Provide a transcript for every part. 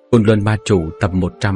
Côn Luân Ma Chủ tập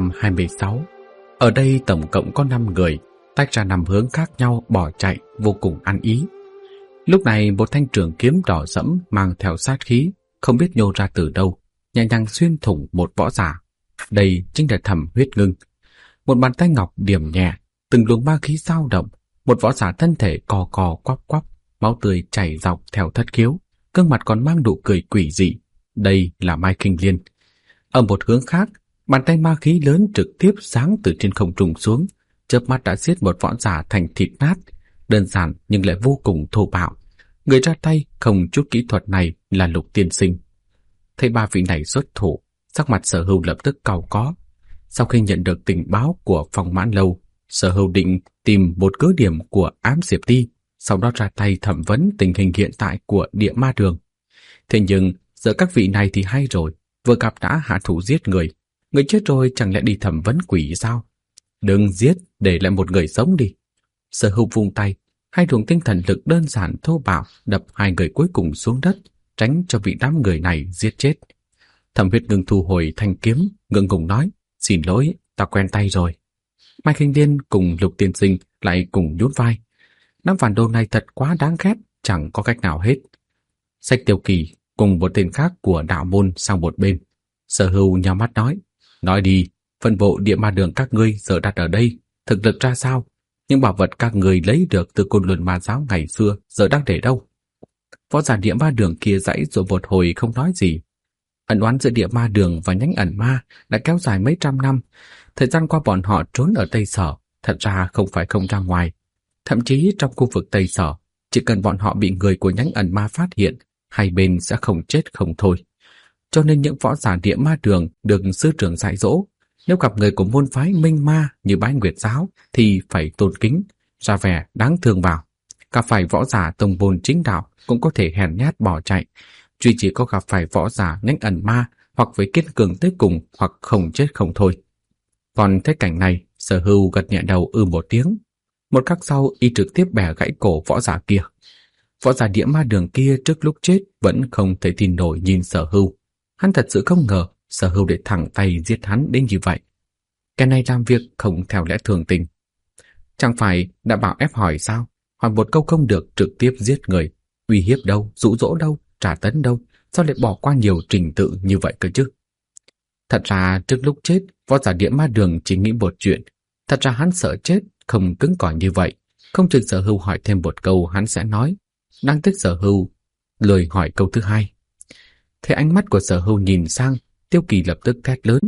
126. Ở đây tổng cộng có 5 người, tách ra 5 hướng khác nhau bỏ chạy vô cùng ăn ý. Lúc này một thanh trường kiếm đỏ sẫm mang theo sát khí, không biết nhô ra từ đâu, nhẹ nhàng xuyên thủng một võ giả. Đây chính là Thẩm Huyết Ngưng. Một bàn tay ngọc điểm nhẹ, từng luồng ma khí dao động, một võ giả thân thể cò cò quắp quắp, máu tươi chảy dọc theo thất khiếu, gương mặt còn mang nụ cười quỷ dị. Đây là Mai Kinh Liên. Ở một hướng khác, bàn tay ma khí lớn trực tiếp giáng từ trên không trung xuống, chớp mắt đã giết một võ giả thành thịt nát, đơn giản nhưng lại vô cùng thô bạo. Người ra tay không chút kỹ thuật này là Lục tiên sinh. Thấy ba vị này xuất thủ, sắc mặt Sở Hưu lập tức cau có. Sau khi nhận được tình báo của Phong Mãn Lâu, Sở Hưu định tìm một cứ điểm của Ám Diệp Ti, sau đó ra tay thẩm vấn tình hình hiện tại của Địa Ma Đường. Thế nhưng giữa các vị này thì hay rồi, vừa gặp đã hạ thủ giết người chết rồi chẳng lẽ đi thẩm vấn quỷ sao? Đừng giết, để lại một người sống đi. Sở Hưu vung tay, hai luồng tinh thần lực đơn giản thô bạo đập hai người cuối cùng xuống đất, tránh cho vị đám người này giết chết. Thẩm Huyết Ngưng thu hồi thanh kiếm, ngượng ngùng nói: "Xin lỗi, ta quen tay rồi." Mai Kinh Liên cùng Lục tiên sinh lại cùng nhún vai. Đám phản đồ này thật quá đáng ghét, chẳng có cách nào hết. Sách Tiêu Kỳ cùng một tên khác của đạo môn sang một bên. Sở Hưu nhắm mắt nói đi, phân bộ Địa Ma Đường các ngươi giờ đặt ở đây, thực lực ra sao? Những bảo vật các người lấy được từ Côn Luân Ma Giáo ngày xưa giờ đang để đâu? Võ giả Địa Ma Đường kia dãy rồi một hồi không nói gì. Ẩn oán giữa Địa Ma Đường và nhánh ẩn ma đã kéo dài mấy trăm năm. Thời gian qua bọn họ trốn ở Tây Sở, thật ra không phải không ra ngoài. Thậm chí trong khu vực Tây Sở, chỉ cần bọn họ bị người của nhánh ẩn ma phát hiện, hai bên sẽ không chết không thôi. Cho nên những võ giả Địa Ma Đường được sư trưởng dạy dỗ, nếu gặp người của môn phái Minh Ma như Bái Nguyệt Giáo thì phải tôn kính, ra vẻ đáng thương vào. Gặp phải võ giả tông môn chính đạo cũng có thể hèn nhát bỏ chạy, duy chỉ có gặp phải võ giả nhánh ẩn ma hoặc với kiên cường tới cùng hoặc không chết không thôi. Còn thấy cảnh này, Sở Hưu gật nhẹ đầu một tiếng. Một khắc sau, y trực tiếp bẻ gãy cổ võ giả kia. Võ giả Địa Ma Đường kia trước lúc chết vẫn không thể tin nổi nhìn Sở Hưu. Hắn thật sự không ngờ Sở Hưu để thẳng tay giết hắn đến như vậy. Cái này làm việc không theo lẽ thường tình. Chẳng phải đã bảo ép hỏi sao? Hỏi một câu không được trực tiếp giết người. Uy hiếp đâu, dụ dỗ đâu, trả tấn đâu, sao lại bỏ qua nhiều trình tự như vậy cơ chứ? Thật ra trước lúc chết, võ giả Địa Ma Đường chỉ nghĩ một chuyện. Thật ra hắn sợ chết, không cứng cỏi như vậy. Không chừng Sở Hưu hỏi thêm một câu hắn sẽ nói. Đang thích Sở Hưu lười hỏi câu thứ hai. Thấy ánh mắt của Sở Hưu nhìn sang, Tiêu Kỳ lập tức thét lớn: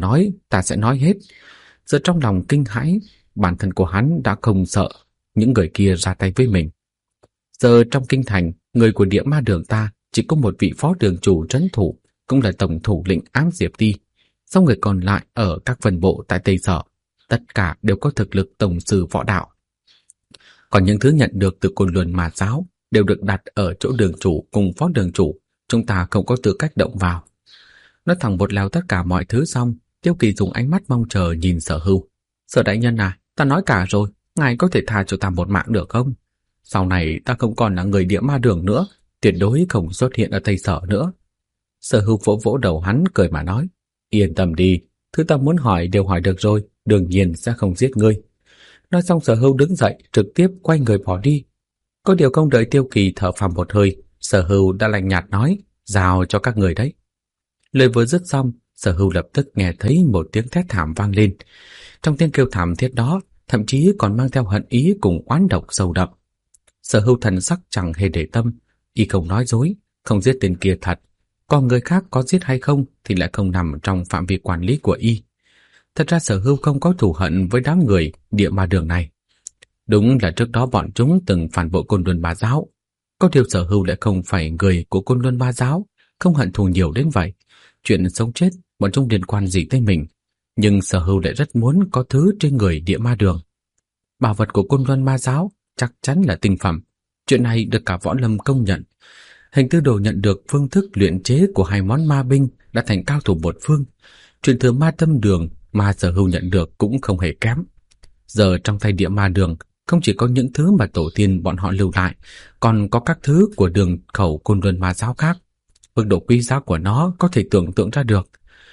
ta sẽ nói hết. Giờ trong lòng kinh hãi, bản thân của hắn đã không sợ những người kia ra tay với mình. Giờ trong kinh thành, người của Địa Ma Đường ta chỉ có một vị phó đường chủ trấn thủ, cũng là tổng thủ lĩnh Ám Diệp Ti. Sau người còn lại ở các phần bộ tại Tây Sở, tất cả đều có thực lực tổng sư võ đạo. Còn những thứ nhận được từ Côn Luân Ma Giáo đều được đặt ở chỗ đường chủ cùng phó đường chủ, chúng ta không có tư cách động vào. Nói thẳng một lèo tất cả mọi thứ xong, Tiêu Kỳ dùng ánh mắt mong chờ nhìn Sở Hưu. Sở đại nhân à, ta nói cả rồi, ngài có thể tha cho ta một mạng được không? Sau này ta không còn là người Địa Ma Đường nữa, tuyệt đối không xuất hiện ở Tây Sở nữa. Sở Hưu vỗ vỗ đầu hắn cười mà nói: Yên tâm đi, thứ ta muốn hỏi đều hỏi được rồi, đương nhiên sẽ không giết ngươi. Nói xong Sở Hưu đứng dậy trực tiếp quay người bỏ đi. Có điều không đợi Tiêu Kỳ thở phào một hơi, Sở Hưu đã lạnh nhạt nói: Giao cho các người đấy. Lời vừa dứt xong, Sở Hưu lập tức nghe thấy một tiếng thét thảm vang lên. Trong tiếng kêu thảm thiết đó, thậm chí còn mang theo hận ý cùng oán độc sâu đậm. Sở Hưu thần sắc chẳng hề để tâm, y không nói dối, không giết tên kia thật. Còn người khác có giết hay không thì lại không nằm trong phạm vi quản lý của y. Thật ra Sở Hưu không có thù hận với đám người Địa Ma Đường này. Đúng là trước đó bọn chúng từng phản bội Côn Luân Ma Giáo. Có điều Sở Hưu lại không phải người của Côn Luân Ma Giáo, không hận thù nhiều đến vậy. Chuyện sống chết bọn chúng liên quan gì tới mình, nhưng Sở Hưu lại rất muốn có thứ trên người Địa Ma Đường. Bảo vật của Côn Luân Ma Giáo chắc chắn là tinh phẩm. Chuyện này được cả võ lâm công nhận. Hình Tư Đồ nhận được phương thức luyện chế của hai món ma binh đã thành cao thủ một phương. Truyền thừa Ma Tâm Đường mà Sở Hưu nhận được cũng không hề kém. Giờ trong tay Địa Ma Đường không chỉ có những thứ mà tổ tiên bọn họ lưu lại, còn có các thứ của đường khẩu Côn Luân Ma Giáo khác. Mức độ quý giá của nó có thể tưởng tượng ra được.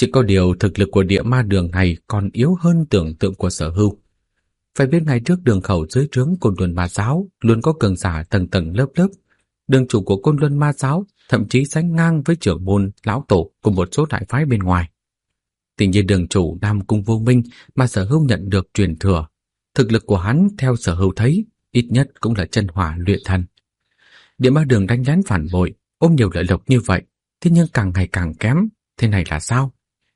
Chỉ có điều thực lực của địa ma đường này còn yếu hơn tưởng tượng của Sở Hưu. Phải biết ngày trước đường khẩu dưới trướng Côn Luân Ma Giáo luôn có cường giả tầng tầng lớp lớp. Đường chủ của Côn Luân Ma Giáo thậm chí sánh ngang với trưởng môn lão tổ của một số đại phái bên ngoài. Tuy nhiên đường chủ Nam Cung Vô Minh mà Sở Hưu nhận được truyền thừa, thực lực của hắn theo Sở Hưu thấy ít nhất cũng là chân hỏa luyện thần. Địa ma đường đánh lén phản bội, ôm nhiều lợi lộc như vậy, thế nhưng càng ngày càng kém, thế này là sao?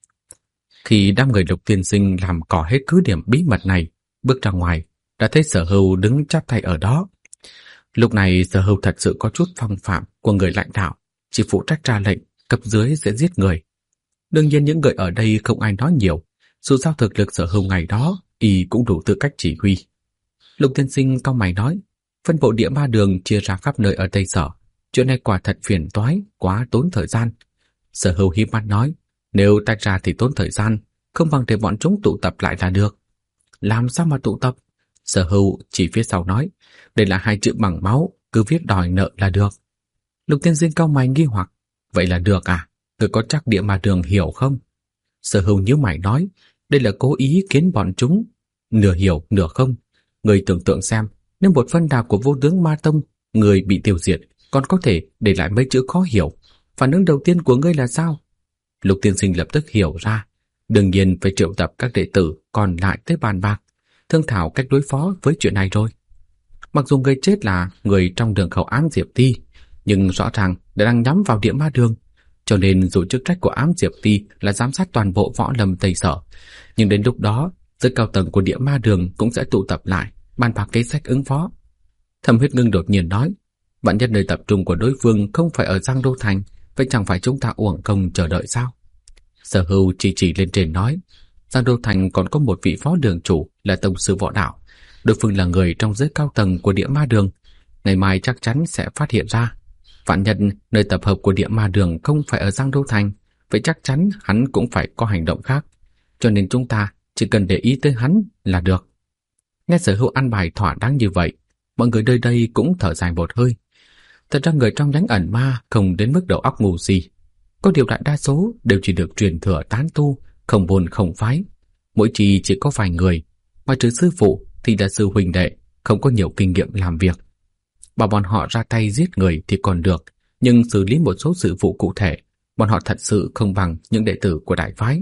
Khi đám người Lục tiên sinh làm cỏ hết cứ điểm bí mật này, bước ra ngoài, đã thấy Sở Hưu đứng chắp tay ở đó. Lúc này Sở Hưu thật sự có chút phong phạm của người lãnh đạo, chỉ phụ trách ra lệnh, cấp dưới sẽ giết người. Đương nhiên những người ở đây không ai nói nhiều, dù sao thực lực Sở Hưu ngày đó, y cũng đủ tư cách chỉ huy. Lục tiên sinh cau mày nói, phân bộ địa ma đường chia ra khắp nơi ở Tây Sở, chuyện này quả thật phiền toái, quá tốn thời gian. Sở Hưu híp mắt nói, nếu tách ra thì tốn thời gian, không bằng để bọn chúng tụ tập lại là được. Làm sao mà tụ tập? Sở Hưu chỉ phía sau nói, đây là 2 chữ bằng máu, cứ viết đòi nợ là được. Lục tiên sinh cau mày nghi hoặc, vậy là được à? Người có chắc địa ma đường hiểu không? Sở Hưu nhíu mày nói, đây là cố ý khiến bọn chúng nửa hiểu nửa không. Người tưởng tượng xem, nếu một phân đà của vô tướng ma tông, người bị tiêu diệt, còn có thể để lại mấy chữ khó hiểu. Phản ứng đầu tiên của ngươi là sao? Lục tiên sinh lập tức hiểu ra, đương nhiên phải triệu tập các đệ tử còn lại tới bàn bạc, thương thảo cách đối phó với chuyện này rồi. Mặc dù người chết là người trong đường khẩu ám Diệp Ti, nhưng rõ ràng đã đang nhắm vào địa ma đường, cho nên dù chức trách của ám Diệp Ti là giám sát toàn bộ võ lâm Tây Sở, nhưng đến lúc đó, giới cao tầng của địa ma đường cũng sẽ tụ tập lại, bàn bạc kế sách ứng phó. Thẩm Huyết Ngưng đột nhiên nói, vạn nhất nơi tập trung của đối phương không phải ở Giang Đô Thành, vậy chẳng phải chúng ta uổng công chờ đợi sao? Sở Hưu chỉ lên trên nói, Giang Đô Thành còn có một vị phó đường chủ là tông sư võ đạo, đối phương là người trong giới cao tầng của địa ma đường, ngày mai chắc chắn sẽ phát hiện ra. Vạn nhất nơi tập hợp của địa ma đường không phải ở Giang Đô Thành, vậy chắc chắn hắn cũng phải có hành động khác, cho nên chúng ta chỉ cần để ý tới hắn là được. Nghe Sở Hưu ăn bài thỏa đáng như vậy, mọi người nơi đây cũng thở dài một hơi. Thật ra người trong nhánh ẩn ma không đến mức đầu óc ngu si, có điều đại đa số đều chỉ được truyền thừa tán tu, không môn không phái. Mỗi chi chỉ có vài người, ngoài trừ sư phụ thì là sư huynh đệ, không có nhiều kinh nghiệm làm việc. Bảo bọn họ ra tay giết người thì còn được, nhưng xử lý một số sự vụ cụ thể, bọn họ thật sự không bằng những đệ tử của đại phái.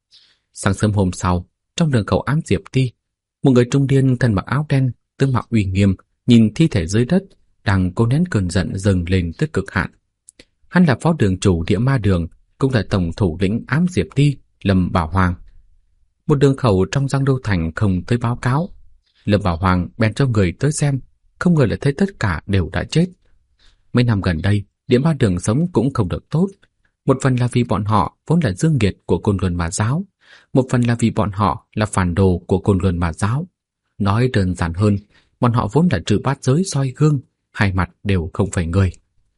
Sáng sớm hôm sau, trong đường khẩu ám Diệp Ti, một người trung niên thân mặc áo đen, tướng mạo uy nghiêm, nhìn thi thể dưới đất, đang cố nén cơn giận dâng lên tới cực hạn. Hắn là phó đường chủ địa ma đường, cũng là tổng thủ lĩnh ám Diệp Ti, Lâm Bảo Hoàng. Một đường khẩu trong Giang Đô Thành không tới báo cáo, Lâm Bảo Hoàng bèn cho người tới xem, không ngờ lại thấy tất cả đều đã chết. Mấy năm gần đây, địa ma đường sống cũng không được tốt. Một phần là vì bọn họ vốn là dương nghiệt của Côn Luân Ma Giáo, một phần là vì bọn họ là phản đồ của Côn Luân Ma Giáo. Nói đơn giản hơn, bọn họ vốn là trừ bát giới soi gương, hai mặt đều không phải người.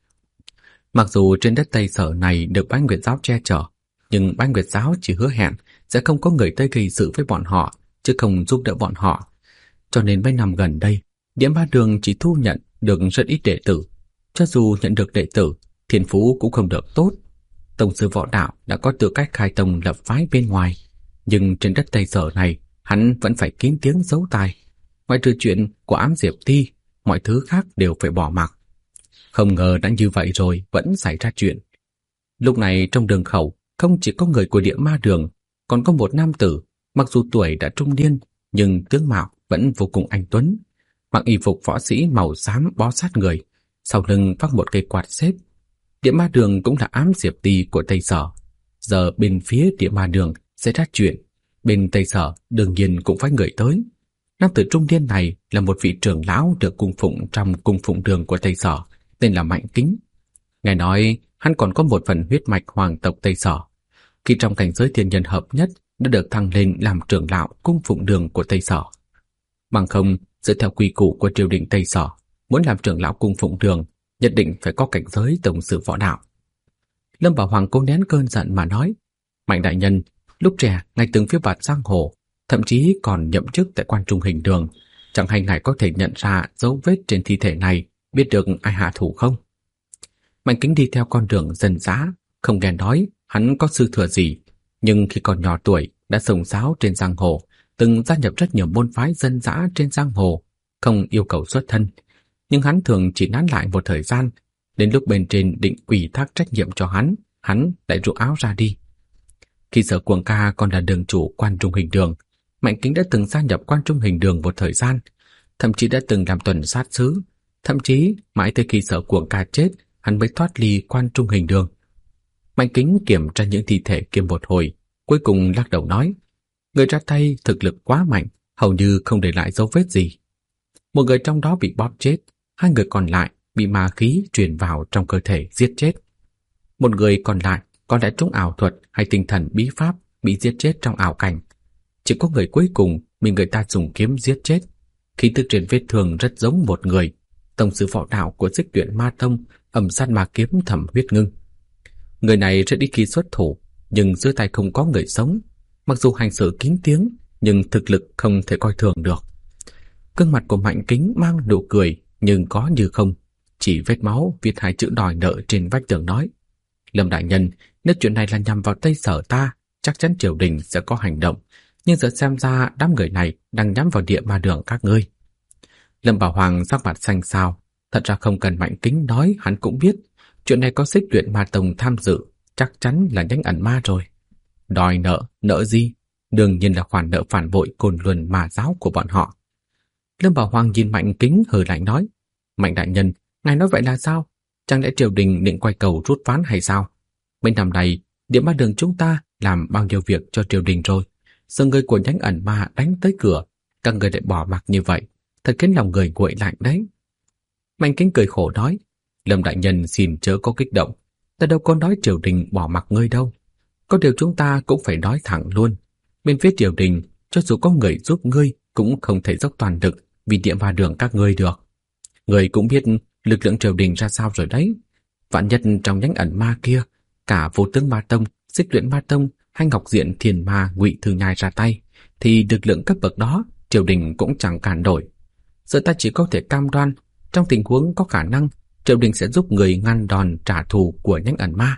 Mặc dù trên đất Tây Sở này được Bái Nguyệt Giáo che chở, nhưng Bái Nguyệt Giáo chỉ hứa hẹn sẽ không có người tới gây sự với bọn họ, chứ không giúp đỡ bọn họ. Cho nên mấy năm gần đây, địa ma đường chỉ thu nhận được rất ít đệ tử. Cho dù nhận được đệ tử, thiên phú cũng không được tốt. Tông sư võ đạo đã có tư cách khai tông lập phái bên ngoài, nhưng trên đất Tây Sở này, hắn vẫn phải kín tiếng giấu tài. Ngoài trừ chuyện của ám Diệp Ti, mọi thứ khác đều phải bỏ mặc. Không ngờ đã như vậy rồi vẫn xảy ra chuyện. Lúc này trong đường khẩu không chỉ có người của địa ma đường, còn có một nam tử, mặc dù tuổi đã trung niên nhưng tướng mạo vẫn vô cùng anh tuấn, mặc y phục võ sĩ màu xám bó sát người, sau lưng vác một cây quạt xếp. Địa ma đường cũng là ám Diệp Ti của Tây Sở. Giờ bên phía địa ma đường sẽ ra chuyện, bên Tây Sở đương nhiên cũng phải người tới. Nam tử trung niên này là một vị trưởng lão được cung phụng trong cung phụng đường của Tây Sở, tên là Mạnh Kính. Nghe nói hắn còn có một phần huyết mạch hoàng tộc Tây Sở. Khi trong cảnh giới thiên nhân hợp nhất đã được thăng lên làm trưởng lão cung phụng đường của Tây Sở. Bằng không, dựa theo quy củ của triều đình Tây Sở, muốn làm trưởng lão cung phụng đường, nhất định phải có cảnh giới tổng sư võ đạo. Lâm Bảo Hoàng cố nén cơn giận mà nói, Mạnh đại nhân, lúc trẻ ngài từng phiêu bạt giang hồ, thậm chí còn nhậm chức tại quan trung hình đường, chẳng hay ngài có thể nhận ra dấu vết trên thi thể này, biết được ai hạ thủ không? Mạnh Kính đi theo con đường dân dã, không nghe nói hắn có sư thừa gì, Nhưng khi còn nhỏ tuổi đã sông sáo trên giang hồ, từng gia nhập rất nhiều môn phái dân dã trên giang hồ, không yêu cầu xuất thân. Nhưng hắn thường chỉ nán lại một thời gian, đến lúc bên trên định ủy thác trách nhiệm cho hắn lại rũ áo ra đi. Khi Sở Cuồng ca còn là đường chủ Quan Trung Hình Đường, Mạnh Kính đã từng gia nhập Quan Trung Hình Đường một thời gian, thậm chí đã từng làm tuần sát sứ, thậm chí mãi tới khi Sở Cuồng ca chết, hắn mới thoát ly Quan Trung Hình Đường. Mạnh Kính kiểm tra những thi thể kia một hồi, cuối cùng lắc đầu nói, người ra tay thực lực quá mạnh, hầu như không để lại dấu vết gì. Một người trong đó bị bóp chết, hai người còn lại bị ma khí truyền vào trong cơ thể giết chết. Một người còn lại có lẽ trúng ảo thuật hay tinh thần bí pháp bị giết chết trong ảo cảnh. Chỉ có người cuối cùng bị người ta dùng kiếm giết chết. Khí tức trên vết thương rất giống một người, tổng sư võ đạo của Xích Luyện Ma Tông, Âm Sát Ma Kiếm Thẩm Huyết Ngưng. Người này rất ít khi xuất thủ, nhưng dưới tay không có người sống. Mặc dù hành xử kín tiếng, nhưng thực lực không thể coi thường được. Gương mặt của Mạnh Kính mang nụ cười, nhưng có như không. Chỉ vết máu viết hai chữ đòi nợ trên vách tường nói, Lâm đại nhân, nếu chuyện này là nhằm vào Tây Sở ta, chắc chắn triều đình sẽ có hành động. Nhưng giờ xem ra đám người này đang nhắm vào Địa Ma Đường các ngươi. Lâm Bảo Hoàng sắc mặt xanh xao. Thật ra không cần Mạnh Kính nói, hắn cũng biết. Chuyện này có Xích Luyện Ma Tông tham dự, chắc chắn là nhánh ẩn ma rồi. Đòi nợ, nợ gì? Đương nhiên là khoản nợ phản bội Côn Luân Ma giáo của bọn họ. Lâm Bảo Hoàng nhìn Mạnh Kính hừ lạnh nói, Mạnh đại nhân, ngài nói vậy là sao? Chẳng lẽ triều đình định quay cầu rút ván hay sao? Mấy năm này, Địa Ma Đường chúng ta làm bao nhiêu việc cho triều đình rồi. Giờ người của nhánh ẩn ma đánh tới cửa, các người lại bỏ mặc như vậy, thật khiến lòng người nguội lạnh đấy. Mạnh Kính cười khổ nói, Lâm đại nhân xin chớ có kích động, ta đâu có nói triều đình bỏ mặc ngươi đâu. Có điều chúng ta cũng phải nói thẳng luôn. Bên phía triều đình, cho dù có người giúp ngươi cũng không thể dốc toàn lực vì Địa Ma Đường các ngươi được. Ngươi cũng biết lực lượng triều đình ra sao rồi đấy. Vạn nhất trong nhánh ẩn ma kia, cả Vô Tướng Ma Tông, Xích Luyện Ma Tông hay Ngọc Diện Thiền Ma Ngụy Thư Nhai ra tay, thì lực lượng cấp bậc đó triều đình cũng chẳng cản nổi. Giờ ta chỉ có thể cam đoan, trong tình huống có khả năng, triều đình sẽ giúp người ngăn đòn trả thù của nhánh ẩn ma.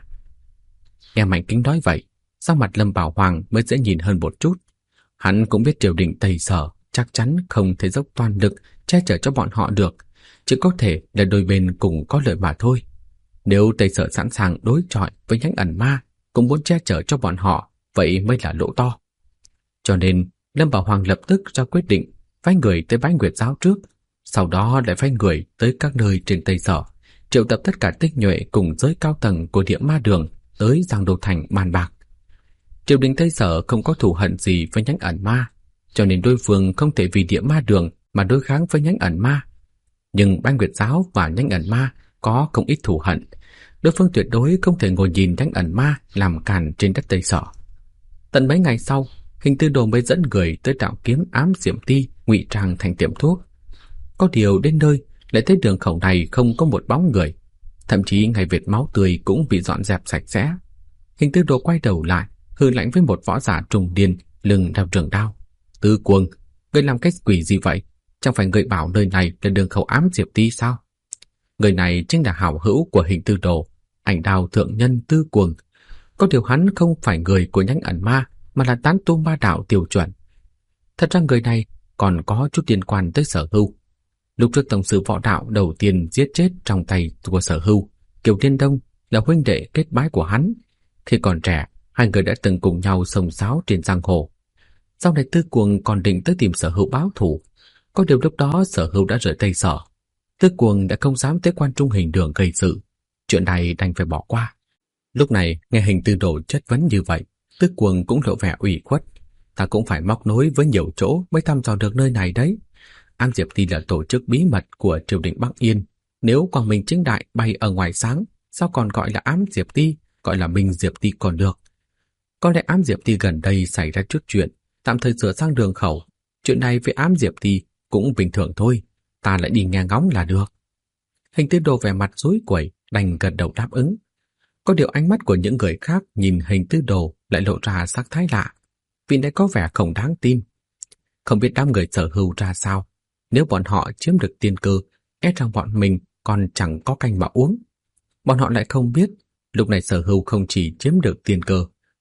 Nghe Mạnh Kính nói vậy, sắc mặt Lâm Bảo Hoàng mới dễ nhìn hơn một chút. Hắn cũng biết triều đình Tây Sở chắc chắn không thể dốc toàn lực che chở cho bọn họ được, chỉ có thể là đôi bên cùng có lợi mà thôi. Nếu Tây Sở sẵn sàng đối chọi với nhánh ẩn ma, cũng muốn che chở cho bọn họ, vậy mới là lỗ to. Cho nên, Lâm Bảo Hoàng lập tức ra quyết định phái người tới Bái Nguyệt giáo trước, sau đó lại phái người tới các nơi trên Tây Sở, triệu tập tất cả tinh nhuệ cùng giới cao tầng của Địa Ma Đường tới Giang Đô Thành bàn bạc. Triều đình Tây Sở không có thù hận gì với nhánh ẩn ma, cho nên đối phương không thể vì Địa Ma Đường mà đối kháng với nhánh ẩn ma. Nhưng Bái Nguyệt giáo và nhánh ẩn ma có không ít thù hận, đối phương tuyệt đối không thể ngồi nhìn nhánh ẩn ma làm càn trên đất Tây Sở. Tận mấy ngày sau, Hình Tư Đồ mới dẫn người tới Đạo Kiếm Ám Diệm Ti ngụy trang thành tiệm thuốc. Có điều đến nơi lại thấy đường khẩu này không có một bóng người, thậm chí ngay vệt máu tươi cũng bị dọn dẹp sạch sẽ. Hình Tư Đồ quay đầu lại, hừ lạnh với một võ giả trùng điên lưng đeo trường đao. Tư Cuồng, ngươi làm cái quỷ gì vậy? Chẳng phải ngươi bảo nơi này là đường khẩu Ám Diệp Ti sao? Người này chính là hảo hữu của Hình Tư Đồ, Ảnh Đao thượng nhân Tư Cuồng. Có điều hắn không phải người của nhánh ẩn ma, mà là tán tu ma đạo tiêu chuẩn. Thật ra người này còn có chút liên quan tới Sở Hưu. Lúc trước tổng sư võ đạo đầu tiên giết chết trong tay của Sở Hưu, Kiều Thiên Đông là huynh đệ kết bái của hắn. Khi còn trẻ, hai người đã từng cùng nhau xông xáo trên giang hồ. Sau này Tư Cuồng còn định tới tìm Sở Hưu báo thù. Có điều lúc đó Sở Hưu đã rời Tây Sở. Tư Cuồng đã không dám tới Quan Trung Hình Đường gây sự. Chuyện này đành phải bỏ qua. Lúc này nghe Hình Tư Đồ chất vấn như vậy, Tư Cuồng cũng lộ vẻ ủy khuất. Ta cũng phải móc nối với nhiều chỗ mới thăm dò được nơi này đấy. Ám Diệp Ti là tổ chức bí mật của triều đình Bắc Yên. Nếu quang minh chính đại bay ở ngoài sáng, sao còn gọi là Ám Diệp Ti, gọi là Minh Diệp Ti còn được. Có lẽ Ám Diệp Ti gần đây xảy ra chút chuyện, tạm thời sửa sang đường khẩu. Chuyện này với Ám Diệp Ti cũng bình thường thôi, ta lại đi nghe ngóng là được. Hình Tư Đồ vẻ mặt rối quẩy, đành gật đầu đáp ứng. Có điều ánh mắt của những người khác nhìn Hình Tư Đồ lại lộ ra sắc thái lạ, vì này có vẻ không đáng tin. Không biết đám người Sở Hưu ra sao, nếu bọn họ chiếm được tiên cơ, e rằng bọn mình còn chẳng có canh mà uống. Bọn họ lại không biết, lúc này Sở Hưu không chỉ chiếm được tiên cơ,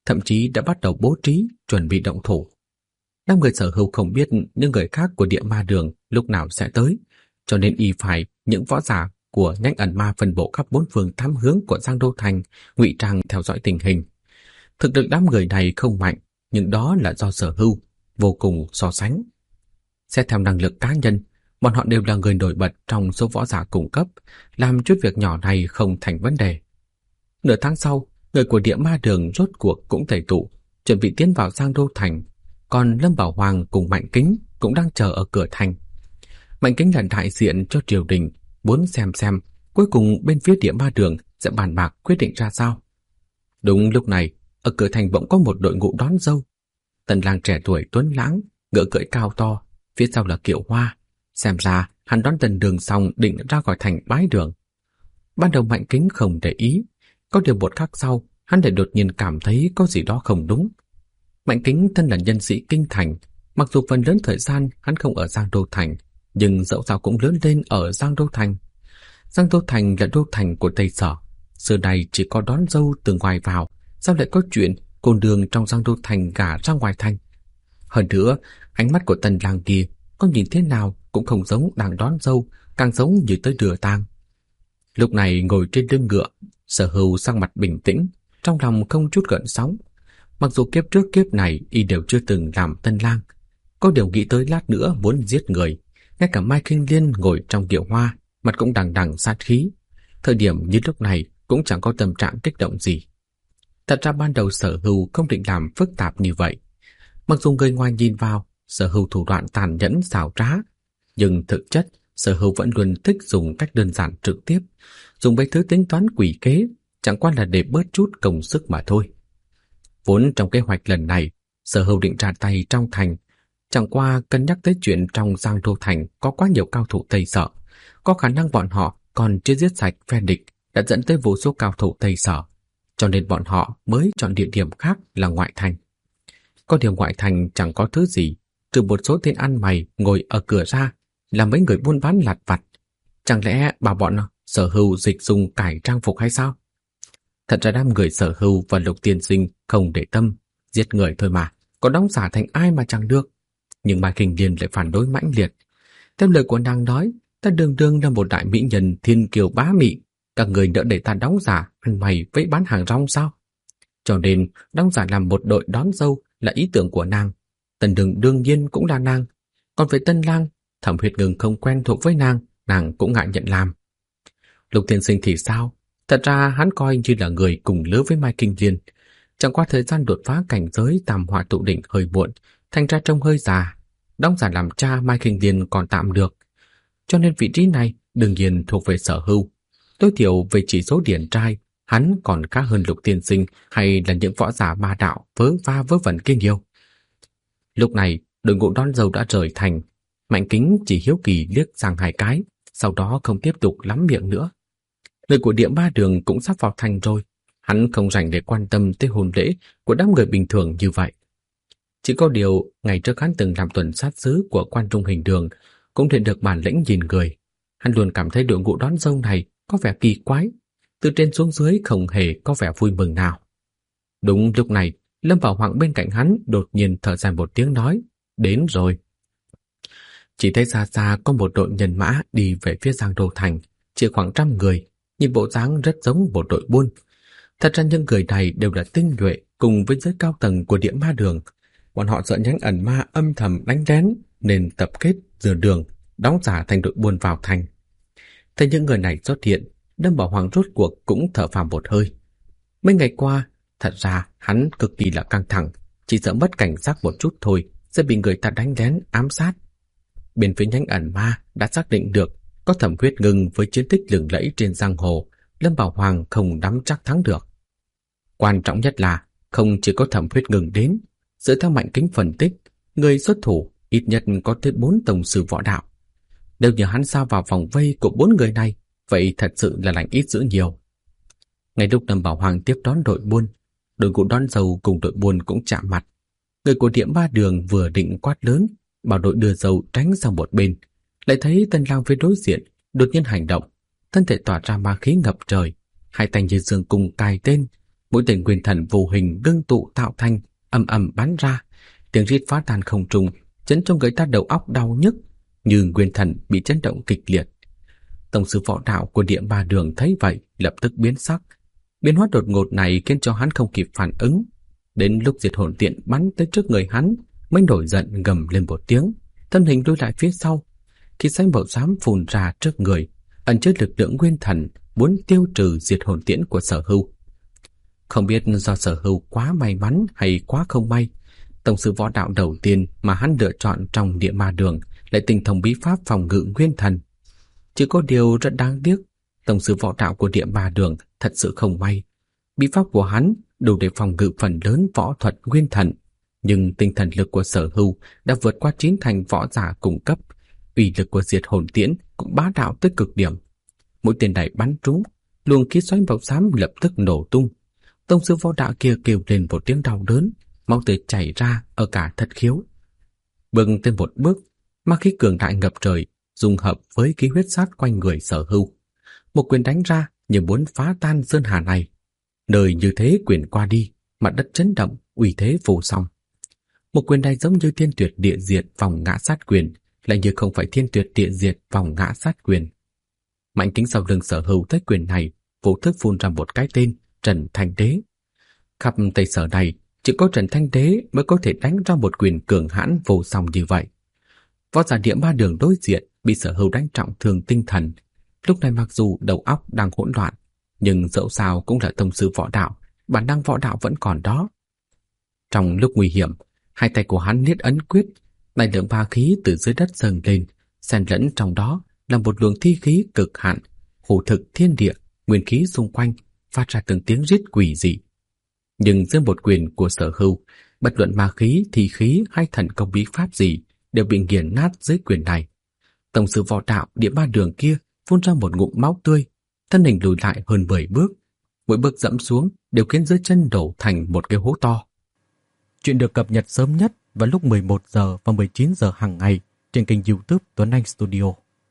thậm chí đã bắt đầu bố trí, chuẩn bị động thủ. Đám người Sở Hưu không biết những người khác của Địa Ma Đường lúc nào sẽ tới, cho nên y phải những võ giả của nhánh ẩn ma phân bố khắp bốn phương tám hướng của Giang Đô Thành ngụy trang theo dõi tình hình. Thực lực đám người này không mạnh, nhưng đó là do Sở Hưu vô cùng so sánh. Xét theo năng lực cá nhân, bọn họ đều là người nổi bật trong số võ giả cung cấp, làm chút việc nhỏ này không thành vấn đề. Nửa tháng sau, người của Địa Ma Đường rốt cuộc cũng tề tụ, chuẩn bị tiến vào Giang Đô Thành, còn Lâm Bảo Hoàng cùng Mạnh Kính cũng đang chờ ở cửa thành. Mạnh Kính là đại diện cho triều đình, muốn xem cuối cùng bên phía Địa Ma Đường sẽ bàn bạc quyết định ra sao. Đúng lúc này, ở cửa thành bỗng có một đội ngũ đón dâu. Tần lang trẻ tuổi tuấn lãng, ngựa cưỡi cao to, phía sau là Kiệu Hoa. Xem ra hắn đón Tần Đường xong định ra khỏi thành bái đường. Ban đầu Mạnh Kính không để ý, có điều một khắc sau, hắn lại đột nhiên cảm thấy có gì đó không đúng. Mạnh Kính thân là nhân sĩ kinh thành, mặc dù phần lớn thời gian hắn không ở Giang Đô Thành, nhưng dẫu sao cũng lớn lên ở Giang Đô Thành. Giang Đô Thành là đô thành của Tây Sở, xưa nay chỉ có đón dâu từ ngoài vào, sao lại có chuyện cô nương trong Giang Đô Thành gả ra ngoài thành? Hơn nữa, ánh mắt của Tần lang kia có nhìn thế nào cũng không giống đang đón dâu, càng giống như tới đưa tang. Lúc này ngồi trên lưng ngựa, Sở Hưu sắc mặt bình tĩnh, trong lòng không chút gợn sóng. Mặc dù kiếp trước kiếp này y đều chưa từng làm tân lang, có điều nghĩ tới lát nữa muốn giết người. Ngay cả Mai Kinh Liên ngồi trong Kiệu Hoa, mặt cũng đằng đằng sát khí. Thời điểm như lúc này cũng chẳng có tâm trạng kích động gì. Thật ra ban đầu Sở Hưu không định làm phức tạp như vậy. Mặc dù người ngoài nhìn vào, Sở Hưu thủ đoạn tàn nhẫn xảo trá, nhưng thực chất Sở Hưu vẫn luôn thích dùng cách đơn giản trực tiếp, dùng mấy thứ tính toán quỷ kế, chẳng qua là để bớt chút công sức mà thôi. Vốn trong kế hoạch lần này, Sở Hưu định ra tay trong thành, chẳng qua cân nhắc tới chuyện trong Giang Đô Thành có quá nhiều cao thủ Tây Sở, có khả năng bọn họ còn chưa giết sạch phe địch đã dẫn tới vô số cao thủ Tây Sở, cho nên bọn họ mới chọn địa điểm khác là ngoại thành. Có điều ngoại thành chẳng có thứ gì, trừ một số tên ăn mày ngồi ở cửa ra là mấy người buôn bán lặt vặt. Chẳng lẽ bảo bọn Sở Hưu dịch dùng cải trang phục hay sao? Thật ra đám người Sở Hưu và Lục Tiên Sinh không để tâm, giết người thôi mà, có đóng giả thành ai mà chẳng được. Nhưng Mai Kinh Liên lại phản đối mãnh liệt. Theo lời của nàng nói, ta đường đường là một đại mỹ nhân thiên kiều bá mị, các người đỡ để ta đóng giả ăn mày với bán hàng rong sao? Cho nên đóng giả làm một đội đón dâu là ý tưởng của nàng. Tần Đường đương nhiên cũng là nàng. Còn về Tân Lang, Thẩm Huyết Ngừng không quen thuộc với nàng cũng ngại nhận làm. Lục Tiên Sinh thì sao? Thật ra hắn coi như là người cùng lứa với Mai Kinh Liên. Chẳng qua thời gian đột phá cảnh giới tam hỏa tụ đỉnh hơi muộn, thành ra trông hơi già. Đóng giả làm cha Mai Kinh Liên còn tạm được. Cho nên vị trí này đương nhiên thuộc về Sở Hưu. Tối thiểu về chỉ số điển trai, hắn còn khá hơn Lục Tiên Sinh hay là những võ giả ma đạo vớ va vớ vẩn kia nhiều. Lúc này, đội ngũ đón dâu đã rời thành. Mạnh Kính chỉ hiếu kỳ liếc sang hai cái, sau đó không tiếp tục lắm miệng nữa. Người của Địa Ma Đường cũng sắp vào thành rồi, hắn không rảnh để quan tâm tới hôn lễ của đám người bình thường như vậy. Chỉ có điều, ngày trước hắn từng làm tuần sát sứ của Quan Trung Hình Đường, cũng thể được bản lĩnh nhìn người. Hắn luôn cảm thấy đội ngũ đón dâu này có vẻ kỳ quái, từ trên xuống dưới không hề có vẻ vui mừng nào. Đúng lúc này, Lâm Bảo Hoàng bên cạnh hắn đột nhiên thở dài một tiếng nói, đến rồi. Chỉ thấy xa xa có một đội nhân mã đi về phía Giang Đô Thành, chỉ khoảng 100 người, nhìn bộ dáng rất giống một đội buôn. Thật ra những người này đều là tinh nhuệ cùng với giới cao tầng của Địa Ma Đường. Bọn họ sợ nhánh ẩn ma âm thầm đánh lén nên tập kết giữa đường, đóng giả thành đội buôn vào thành. Thấy những người này xuất hiện, Lâm Bảo Hoàng rốt cuộc cũng thở phào một hơi. Mấy ngày qua, thật ra hắn cực kỳ là căng thẳng, chỉ sợ mất cảnh giác một chút thôi sẽ bị người ta đánh lén ám sát. Bên phía nhánh ẩn ma đã xác định được có Thẩm Huyết Ngừng với chiến tích lừng lẫy trên giang hồ, Lâm Bảo Hoàng không nắm chắc thắng được. Quan trọng nhất là không chỉ có Thẩm Huyết Ngừng đến, dựa theo Mạnh Kính phân tích, người xuất thủ ít nhất có tới 4 tổng sư võ đạo. Nếu như hắn sao vào vòng vây của 4 người này, vậy thật sự là lành ít dữ nhiều. Ngay lúc Lâm Bảo Hoàng tiếp đón đội buôn, đội ngũ đón dâu cùng đội buôn cũng chạm mặt. Người của Địa Ma Đường vừa định quát lớn, bảo đội đưa dâu tránh sang một bên, lại thấy Tân Lang phía đối diện đột nhiên hành động, thân thể tỏa ra ma khí ngập trời, hai tay như dương cung cài tên, Mũi tên nguyên thần vô hình ngưng tụ tạo thành, ầm ầm bắn ra, tiếng rít phá tan không trung, chấn cho người ta đầu óc đau nhức, như nguyên thần bị chấn động kịch liệt. Tổng sư võ đạo của Địa Ma Đường thấy vậy, lập tức biến sắc. Biến hóa đột ngột này khiến cho hắn không kịp phản ứng. Đến lúc diệt hồn tiễn bắn tới trước người hắn, mới nổi giận gầm lên một tiếng, thân hình lùi lại phía sau. Khi xanh màu xám phun ra trước người, ẩn chứa lực lượng nguyên thần, muốn tiêu trừ diệt hồn tiễn của Sở Hưu. Không biết do Sở Hưu quá may mắn hay quá không may, tổng sư võ đạo đầu tiên mà hắn lựa chọn trong Địa Ma Đường lại tinh thông bí pháp phòng ngự nguyên thần. Chỉ có điều rất đáng tiếc, tổng sư võ đạo của Địa Ma Đường thật sự không may. Bí pháp của hắn đủ để phòng ngự phần lớn võ thuật nguyên thần, nhưng tinh thần lực của Sở Hưu đã vượt qua 9 thành võ giả cùng cấp. Uy lực của diệt hồn tiễn cũng bá đạo tới cực điểm. Mũi tên này bắn trúng, luồng khí xoáy màu xám lập tức nổ tung. Tông sư võ đạo kia kêu lên một tiếng đau đớn, máu tươi chảy ra ở cả thất khiếu. Bước thêm một bước, ma khí cường đại ngập trời, dung hợp với khí huyết sát quanh người Sở Hưu. Một quyền đánh ra như muốn phá tan sơn hà này. Nơi như thế quyền qua đi, mặt đất chấn động, uy thế vô song. Một quyền này giống như thiên tuyệt địa diệt vòng ngã sát quyền, lại như không phải thiên tuyệt địa diệt vòng ngã sát quyền. Mạnh kính sau lưng Sở Hưu thấy quyền này, vô thức phun ra một cái tên Trần Thanh Đế. Khắp Tây Sở này, chỉ có Trần Thanh Đế mới có thể đánh ra một quyền cường hãn vô song như vậy. Võ giả Địa Ma Đường đối diện bị Sở Hưu đánh trọng thương tinh thần. Lúc này mặc dù đầu óc đang hỗn loạn, nhưng dẫu sao cũng là tông sư võ đạo, bản năng võ đạo vẫn còn đó. Trong lúc nguy hiểm, hai tay của hắn niết ấn quyết, đại lượng ma khí từ dưới đất dâng lên, xen lẫn trong đó là một luồng thi khí cực hạn, hủ thực thiên địa, nguyên khí xung quanh phát ra từng tiếng rít quỷ dị. Nhưng dưới một quyền của Sở Hưu, bất luận ma khí, thi khí hay thần công bí pháp gì đều bị nghiền nát dưới quyền này. Tổng sư võ đạo Địa Ma Đường kia phun ra một ngụm máu tươi, thân hình lùi lại hơn 10 bước, mỗi bước dẫm xuống đều khiến dưới chân đổ thành một cái hố to. Chuyện được cập nhật sớm nhất vào lúc 11 giờ và 19 giờ hàng ngày trên kênh YouTube Tuấn Anh Studio.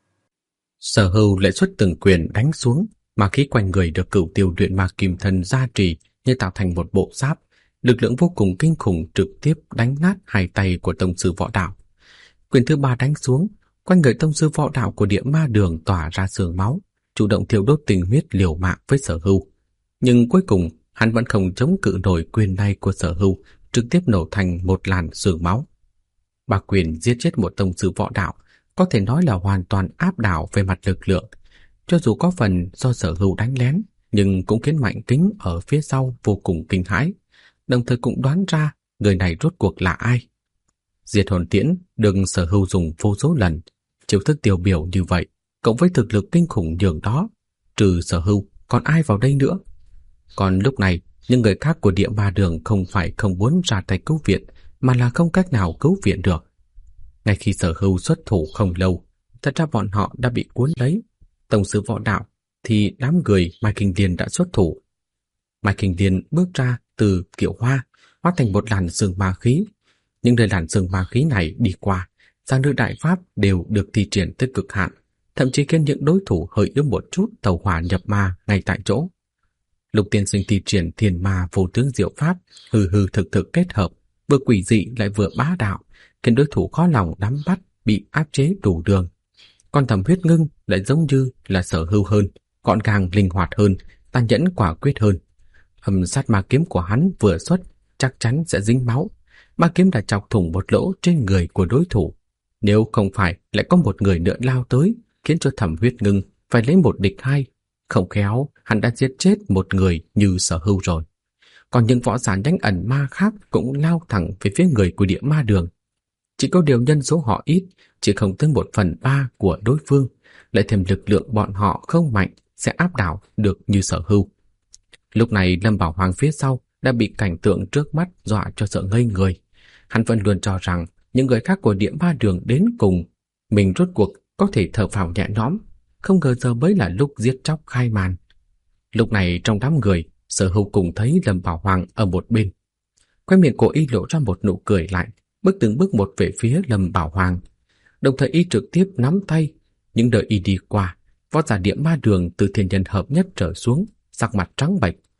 Sở Hưu lại xuất từng quyền đánh xuống, mà khí quanh người được Cửu Tiêu luyện ma kim thân gia trì như tạo thành một bộ giáp, lực lượng vô cùng kinh khủng trực tiếp đánh nát hai tay của tông sư võ đạo. Quyền thứ ba đánh xuống, quanh người tông sư võ đạo của Địa Ma Đường tỏa ra sương máu, chủ động thiêu đốt tình huyết liều mạng với Sở Hưu. Nhưng cuối cùng hắn vẫn không chống cự nổi quyền này của Sở Hưu, trực tiếp nổ thành một làn sương máu. Ba quyền giết chết một tông sư võ đạo có thể nói là hoàn toàn áp đảo về mặt lực lượng. Cho dù có phần do Sở Hưu đánh lén, nhưng cũng khiến Mạnh Kính ở phía sau vô cùng kinh hãi, đồng thời cũng đoán ra người này rốt cuộc là ai. Diệt hồn tiễn được Sở Hưu dùng vô số lần, chiêu thức tiêu biểu như vậy, cộng với thực lực kinh khủng nhường đó, trừ Sở Hưu còn ai vào đây nữa. Còn lúc này, những người khác của Địa Ma Đường không phải không muốn ra tay cứu viện, mà là không cách nào cứu viện được. Ngay khi Sở Hưu xuất thủ không lâu, thật ra bọn họ đã bị cuốn lấy. Tổng sư võ đạo thì đám người Mai Kinh Điền đã xuất thủ. Mai Kinh Điền bước ra từ kiệu hoa, hóa thành một làn sương ma khí. Nhưng nơi làn sương ma khí này đi qua, giang nữ đại pháp đều được thi triển tới cực hạn, thậm chí khiến những đối thủ hơi yếu một chút tẩu hỏa nhập ma ngay tại chỗ. Lục tiên sinh thi triển Thiên Ma Vô Tướng Diệu Pháp, hư hư thực thực kết hợp, vừa quỷ dị lại vừa bá đạo, khiến đối thủ khó lòng nắm bắt, bị áp chế đủ đường. Còn Thẩm Huyết Ngưng lại giống như là Sở Hưu hơn, gọn gàng linh hoạt hơn, tàn nhẫn quả quyết hơn. Hầm sát ma kiếm của hắn vừa xuất, chắc chắn sẽ dính máu. Ma kiếm đã chọc thủng một lỗ trên người của đối thủ. Nếu không phải lại có một người nữa lao tới, khiến cho Thẩm Huyết Ngưng phải lấy một địch hai, không khéo hắn đã giết chết một người như Sở Hưu rồi. Còn những võ giả đánh ẩn ma khác cũng lao thẳng về phía người của Địa Ma Đường. Chỉ có điều nhân số họ ít, chỉ không tới 1/3 của đối phương, lại thêm lực lượng bọn họ không mạnh sẽ áp đảo được như Sở Hưu. Lúc này Lâm Bảo Hoàng phía sau đã bị cảnh tượng trước mắt dọa cho sợ ngây người. Hắn vẫn luôn cho rằng những người khác của Địa Ma Đường đến cùng, mình rốt cuộc có thể thở phào nhẹ nhõm, không ngờ giờ mới là lúc giết chóc khai màn. Lúc này trong đám người, Sở Hưu cùng thấy Lâm Bảo Hoàng ở một bên. Khóe miệng của y lộ ra một nụ cười lạnh, bước từng bước một về phía Lâm Bảo Hoàng. Đồng thời y trực tiếp nắm tay, những đời y đi qua, võ giả Địa Ma Đường từ thiên nhân hợp nhất trở xuống, sắc mặt trắng bệch,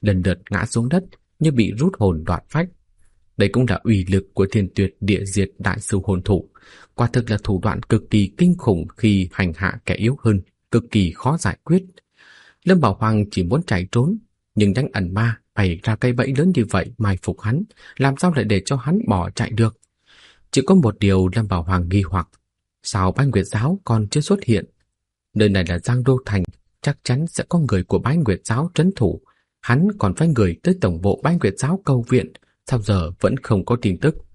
lần lượt ngã xuống đất như bị rút hồn đoạt phách. Đây cũng là uy lực của Thiên Tuyệt Địa Diệt Đại Sư Hồn Thủ, quả thực là thủ đoạn cực kỳ kinh khủng khi hành hạ kẻ yếu hơn, cực kỳ khó giải quyết. Lâm Bảo Hoàng chỉ muốn chạy trốn, nhưng Nhánh Ẩn Ma bày ra cây bẫy lớn như vậy mai phục hắn, làm sao lại để cho hắn bỏ chạy được? Chỉ có một điều Lâm Bảo Hoàng nghi hoặc, sao Bái Nguyệt Giáo còn chưa xuất hiện? Nơi này là Giang Đô Thành, chắc chắn sẽ có người của Bái Nguyệt Giáo trấn thủ. Hắn còn phái người tới tổng bộ Bái Nguyệt Giáo cầu viện, sao giờ vẫn không có tin tức?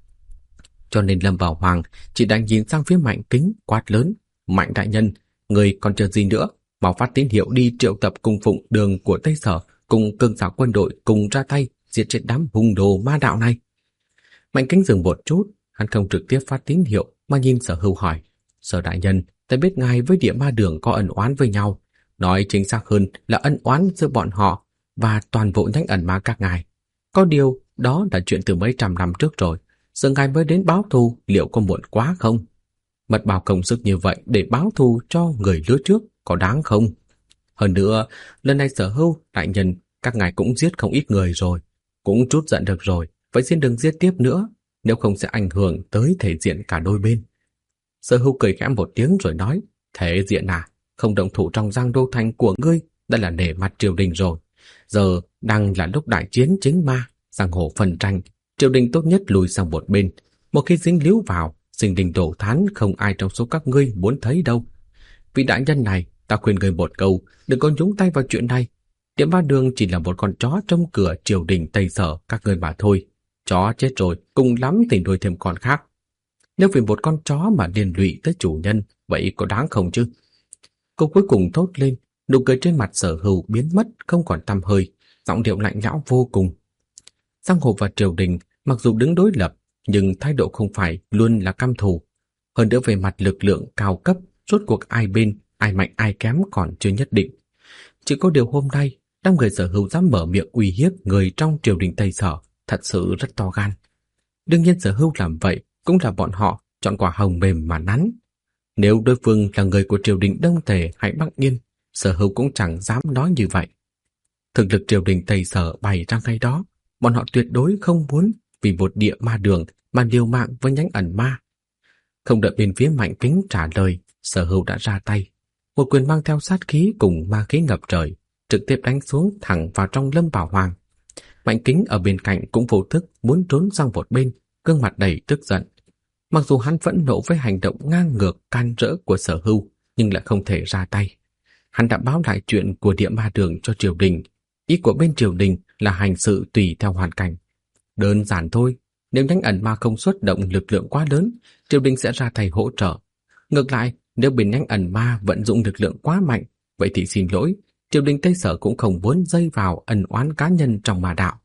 Cho nên Lâm Bảo Hoàng chỉ đang nhìn sang phía Mạnh Kính quát lớn: Mạnh đại nhân, người còn chờ gì nữa? Mau phát tín hiệu đi triệu tập cung phụng đường của Tây Sở cùng cường giả quân đội cùng ra tay diệt chết đám hung đồ ma đạo này. Mạnh Kính dừng một chút, hắn không trực tiếp phát tín hiệu mà nhìn Sở Hưu hỏi: Sở đại nhân, ta biết ngài với Địa Ma Đường có ân oán với nhau, nói chính xác hơn là ân oán giữa bọn họ và toàn bộ Nhánh Ẩn Ma các ngài. Có điều đó là chuyện từ mấy trăm năm trước rồi, giờ ngài mới đến báo thù, liệu có muộn quá không? Mất bao công sức như vậy để báo thù cho người lứa trước có đáng không? Hơn nữa, lần này Sở Hưu đại nhân, các ngài cũng giết không ít người rồi, cũng trút giận được rồi, vậy xin đừng giết tiếp nữa, nếu không sẽ ảnh hưởng tới thể diện cả đôi bên. Sở Hưu cười khẽ một tiếng rồi nói: Thể diện à? Không động thủ trong Giang Đô Thành của ngươi đã là nể mặt triều đình rồi. Giờ đang là lúc đại chiến chính ma, giang hồ phân tranh, triều đình tốt nhất lùi sang một bên. Một khi dính líu vào, sinh đình đổ thán, không ai trong số các ngươi muốn thấy đâu. Vị đại nhân này, ta khuyên ngươi một câu, đừng có nhúng tay vào chuyện này. Địa Ma Đường chỉ là một con chó trong cửa triều đình Tây Sở các ngươi mà thôi. Chó chết rồi, cùng lắm thì nuôi thêm con khác. Nếu vì một con chó mà liên lụy tới chủ nhân, vậy có đáng không chứ? Câu cuối cùng thốt lên, nụ cười trên mặt Sở Hưu biến mất không còn tăm hơi, giọng điệu lạnh lẽo vô cùng. Giang hồ và triều đình mặc dù đứng đối lập, nhưng thái độ không phải luôn là căm thù. Hơn nữa về mặt lực lượng cao cấp, rốt cuộc ai bên, ai mạnh ai kém còn chưa nhất định. Chỉ có điều hôm nay, đám người Sở Hưu dám mở miệng uy hiếp người trong triều đình Tây Sở, thật sự rất to gan. Đương nhiên Sở Hưu làm vậy cũng là bọn họ chọn quả hồng mềm mà nắn. Nếu đối phương là người của triều đình Đông Tề hay Bắc Yên, Sở Hưu cũng chẳng dám nói như vậy. Thực lực triều đình Tây Sở bày ra ngay đó, bọn họ tuyệt đối không muốn vì một Địa Ma Đường mà liều mạng với Nhánh Ẩn Ma. Không đợi bên phía Mạnh Kính trả lời, Sở Hưu đã ra tay. Một quyền mang theo sát khí cùng ma khí ngập trời, trực tiếp đánh xuống thẳng vào trong Lâm Bảo Hoàng. Mạnh Kính ở bên cạnh cũng vô thức muốn trốn sang một bên, gương mặt đầy tức giận. Mặc dù hắn phẫn nộ với hành động ngang ngược can rỡ của Sở Hưu, nhưng lại không thể ra tay. Hắn đã báo lại chuyện của Địa Ma Đường cho triều đình. Ý của bên triều đình là hành sự tùy theo hoàn cảnh. Đơn giản thôi, nếu Nhánh Ẩn Ma không xuất động lực lượng quá lớn, triều đình sẽ ra tay hỗ trợ. Ngược lại, nếu bên Nhánh Ẩn Ma vận dụng lực lượng quá mạnh, vậy thì xin lỗi, triều đình Tây Sở cũng không muốn dây vào ân oán cá nhân trong ma đạo.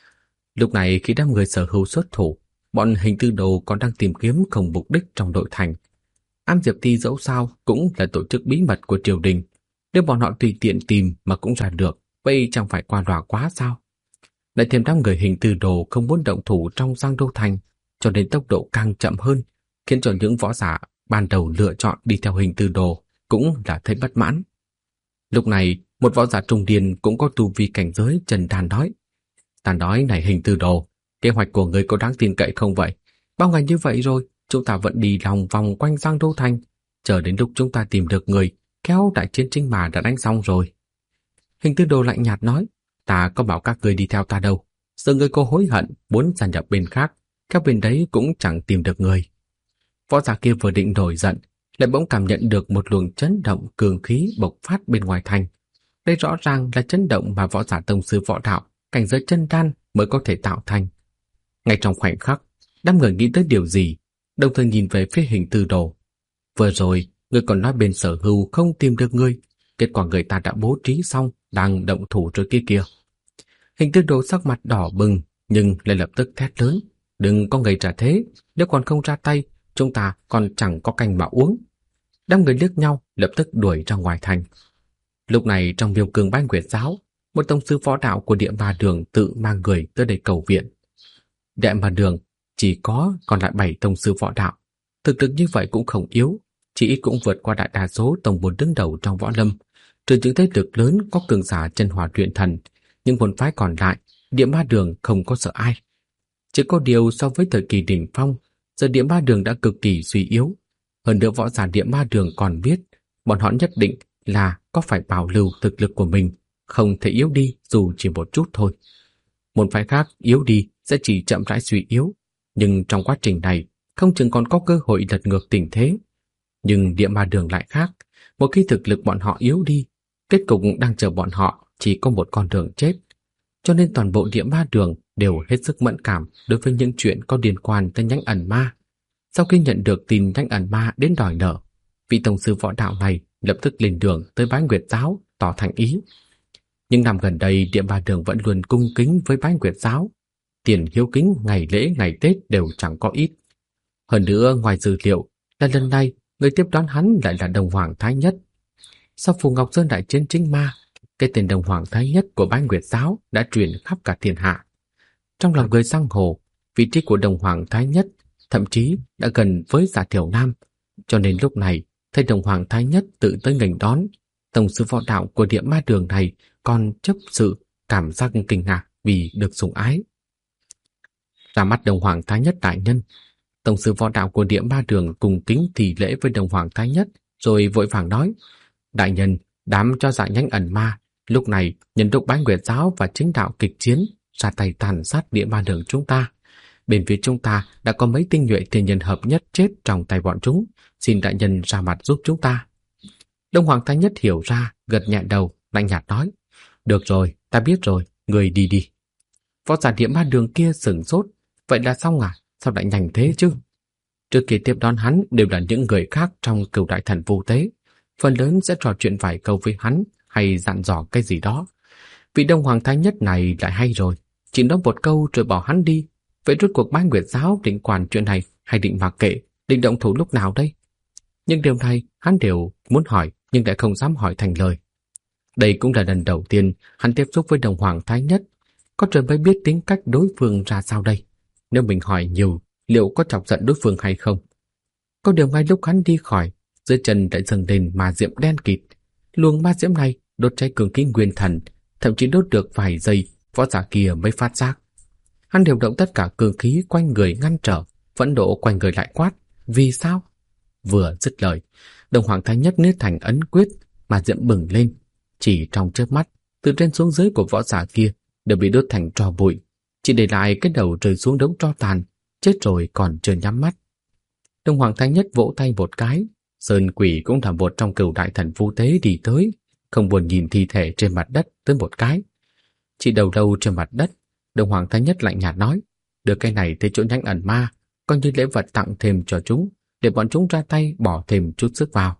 Lúc này khi đám người Sở Hưu xuất thủ, bọn Hình Tư Đồ còn đang tìm kiếm không mục đích trong nội thành. Am Diệp Ti dẫu sao cũng là tổ chức bí mật của triều đình, nếu bọn họ tùy tiện tìm mà cũng ra được, vậy chẳng phải qua loa quá sao? Lại thêm đám người Hình Tư Đồ không muốn động thủ trong Giang Đô Thành, cho nên tốc độ càng chậm hơn, khiến cho những võ giả ban đầu lựa chọn đi theo Hình Tư Đồ cũng là thấy bất mãn. Lúc này, một võ giả trung niên cũng có tu vi cảnh giới trần đàn nói: Ta nói này Hình Tư Đồ, kế hoạch của người có đáng tin cậy không vậy? Bao ngày như vậy rồi, chúng ta vẫn đi lòng vòng quanh Giang Đô Thành, chờ đến lúc chúng ta tìm được người, kéo đại chiến chính mà đã đánh xong rồi. Hình Tư Đồ lạnh nhạt nói: Ta có bảo các người đi theo ta đâu, giờ người có hối hận muốn gia nhập bên khác, các bên đấy cũng chẳng tìm được người. Võ giả kia vừa định nổi giận, lại bỗng cảm nhận được một luồng chấn động cường khí bộc phát bên ngoài thành. Đây rõ ràng là chấn động mà võ giả tông sư võ đạo cảnh giới chân đan mới có thể tạo thành. Ngay trong khoảnh khắc, đám người nghĩ tới điều gì, đồng thời nhìn về phía Hình Tư Đồ. Vừa rồi, người còn nói bên Sở Hưu không tìm được người, kết quả người ta đã bố trí xong, đang động thủ rồi kia kìa. Hình Tư Đồ sắc mặt đỏ bừng, nhưng lại lập tức thét lớn: Đừng có ngây trả thế, nếu còn không ra tay, chúng ta còn chẳng có canh mà uống. Đám người liếc nhau, lập tức đuổi ra ngoài thành. Lúc này trong Viêm Cương Bái Nguyệt Giáo, một tông sư võ đạo của Địa Ma Đường tự mang người tới đây cầu viện. Địa Ma Đường chỉ có còn lại 7 tông sư võ đạo, thực lực như vậy cũng không yếu, chỉ ít cũng vượt qua đại đa số tông môn đứng đầu trong võ lâm. Trừ những thế lực lớn có cường giả chân hỏa luyện thần, những môn phái còn lại, Địa Ma Đường không có sợ ai. Chỉ có điều so với thời kỳ đỉnh phong, giờ Địa Ma Đường đã cực kỳ suy yếu. Hơn nữa võ giả Địa Ma Đường còn biết, bọn họ nhất định là có phải bảo lưu thực lực của mình, không thể yếu đi dù chỉ một chút thôi. Môn phái khác yếu đi sẽ chỉ chậm rãi suy yếu, nhưng trong quá trình này không chừng còn có cơ hội lật ngược tình thế. Nhưng Địa Ma Đường lại khác, một khi thực lực bọn họ yếu đi, kết cục đang chờ bọn họ chỉ có một con đường chết. Cho nên toàn bộ Địa Ma Đường đều hết sức mẫn cảm đối với những chuyện có liên quan tới nhánh ẩn ma. Sau khi nhận được tin nhánh ẩn ma đến đòi nợ, vị tổng sư võ đạo này lập tức lên đường tới Bái Nguyệt Giáo tỏ thành ý. Những năm gần đây Địa Ma Đường vẫn luôn cung kính với Bái Nguyệt Giáo, tiền hiếu kính ngày lễ ngày Tết đều chẳng có ít. Hơn nữa ngoài dữ liệu là lần này người tiếp đón hắn lại là Đồng Hoàng Thái Nhất. Sau Phù Ngọc Sơn đại chiến chính ma, cái tên Đồng Hoàng Thái Nhất của Bái Nguyệt Giáo đã truyền khắp cả thiên hạ. Trong lòng người giang hồ, vị trí của Đồng Hoàng Thái Nhất thậm chí đã gần với Giả Thiểu Nam, cho nên lúc này thấy Đồng Hoàng Thái Nhất tự tới nghênh đón, tổng sư võ đạo của Địa Ma Đường này còn chấp sự cảm giác kinh ngạc vì được sủng ái. Ra mắt Đồng Hoàng Thái Nhất đại nhân, tổng sư võ đạo của Địa Ma Đường cùng kính thì lễ với Đồng Hoàng Thái Nhất, rồi vội vàng nói: đại nhân, đám cho dại nhánh ẩn ma lúc này nhân lúc Bái Nguyệt Giáo và chính đạo kịch chiến, ra tay tàn sát Địa Ma Đường chúng ta. Bên phía chúng ta đã có mấy tinh nhuệ thiên nhân hợp nhất chết trong tay bọn chúng, xin đại nhân ra mặt giúp chúng ta. Đông Hoàng Thái Nhất hiểu ra, gật nhẹ đầu, lạnh nhạt nói: được rồi, ta biết rồi, người đi đi. Võ giả Địa Ma Đường kia sửng sốt: vậy là xong à? Sao lại nhanh thế chứ? Trước khi tiếp đón hắn đều là những người khác trong Cửu Đại Thần Vu Tế, phần lớn sẽ trò chuyện vài câu với hắn hay dặn dò cái gì đó. Vị Đông Hoàng Thái Nhất này lại hay rồi, chỉ nói một câu rồi bỏ hắn đi. Vậy rốt cuộc Bái Nguyệt Giáo định quản chuyện này hay định mặc kệ, định động thủ lúc nào đây? Nhưng điều này hắn đều muốn hỏi nhưng lại không dám hỏi thành lời. Đây cũng là lần đầu tiên hắn tiếp xúc với Đồng Hoàng Thái Nhất, có trời mới biết tính cách đối phương ra sao đây. Nếu mình hỏi nhiều, liệu có chọc giận đối phương hay không? Có điều ngay lúc hắn đi khỏi, dưới chân đã dâng lên ma diệm đen kịt. Luồng ma diệm này đốt cháy cường khí nguyên thần, thậm chí đốt được vài giây, võ giả kia mới phát giác. Hắn điều động tất cả cường khí quanh người ngăn trở, phẫn nộ quanh người lại quát: vì sao? Vừa dứt lời, Đồng Hoàng Thái Nhất niết thành ấn quyết, mà diệm bừng lên. Chỉ trong chớp mắt, từ trên xuống dưới của võ giả kia đều bị đốt thành tro bụi, chỉ để lại cái đầu rơi xuống đống tro tàn, chết rồi còn chưa nhắm mắt. Đồng Hoàng Thái Nhất vỗ tay một cái, Sơn Quỷ cũng là một trong Cửu Đại Thần Vu Tế đi tới, không buồn nhìn thi thể trên mặt đất tới một cái. Chỉ đầu lâu trên mặt đất, Đồng Hoàng Thái Nhất lạnh nhạt nói: đưa cái này tới chỗ nhánh ẩn ma, coi như lễ vật tặng thêm cho chúng, để bọn chúng ra tay bỏ thêm chút sức vào.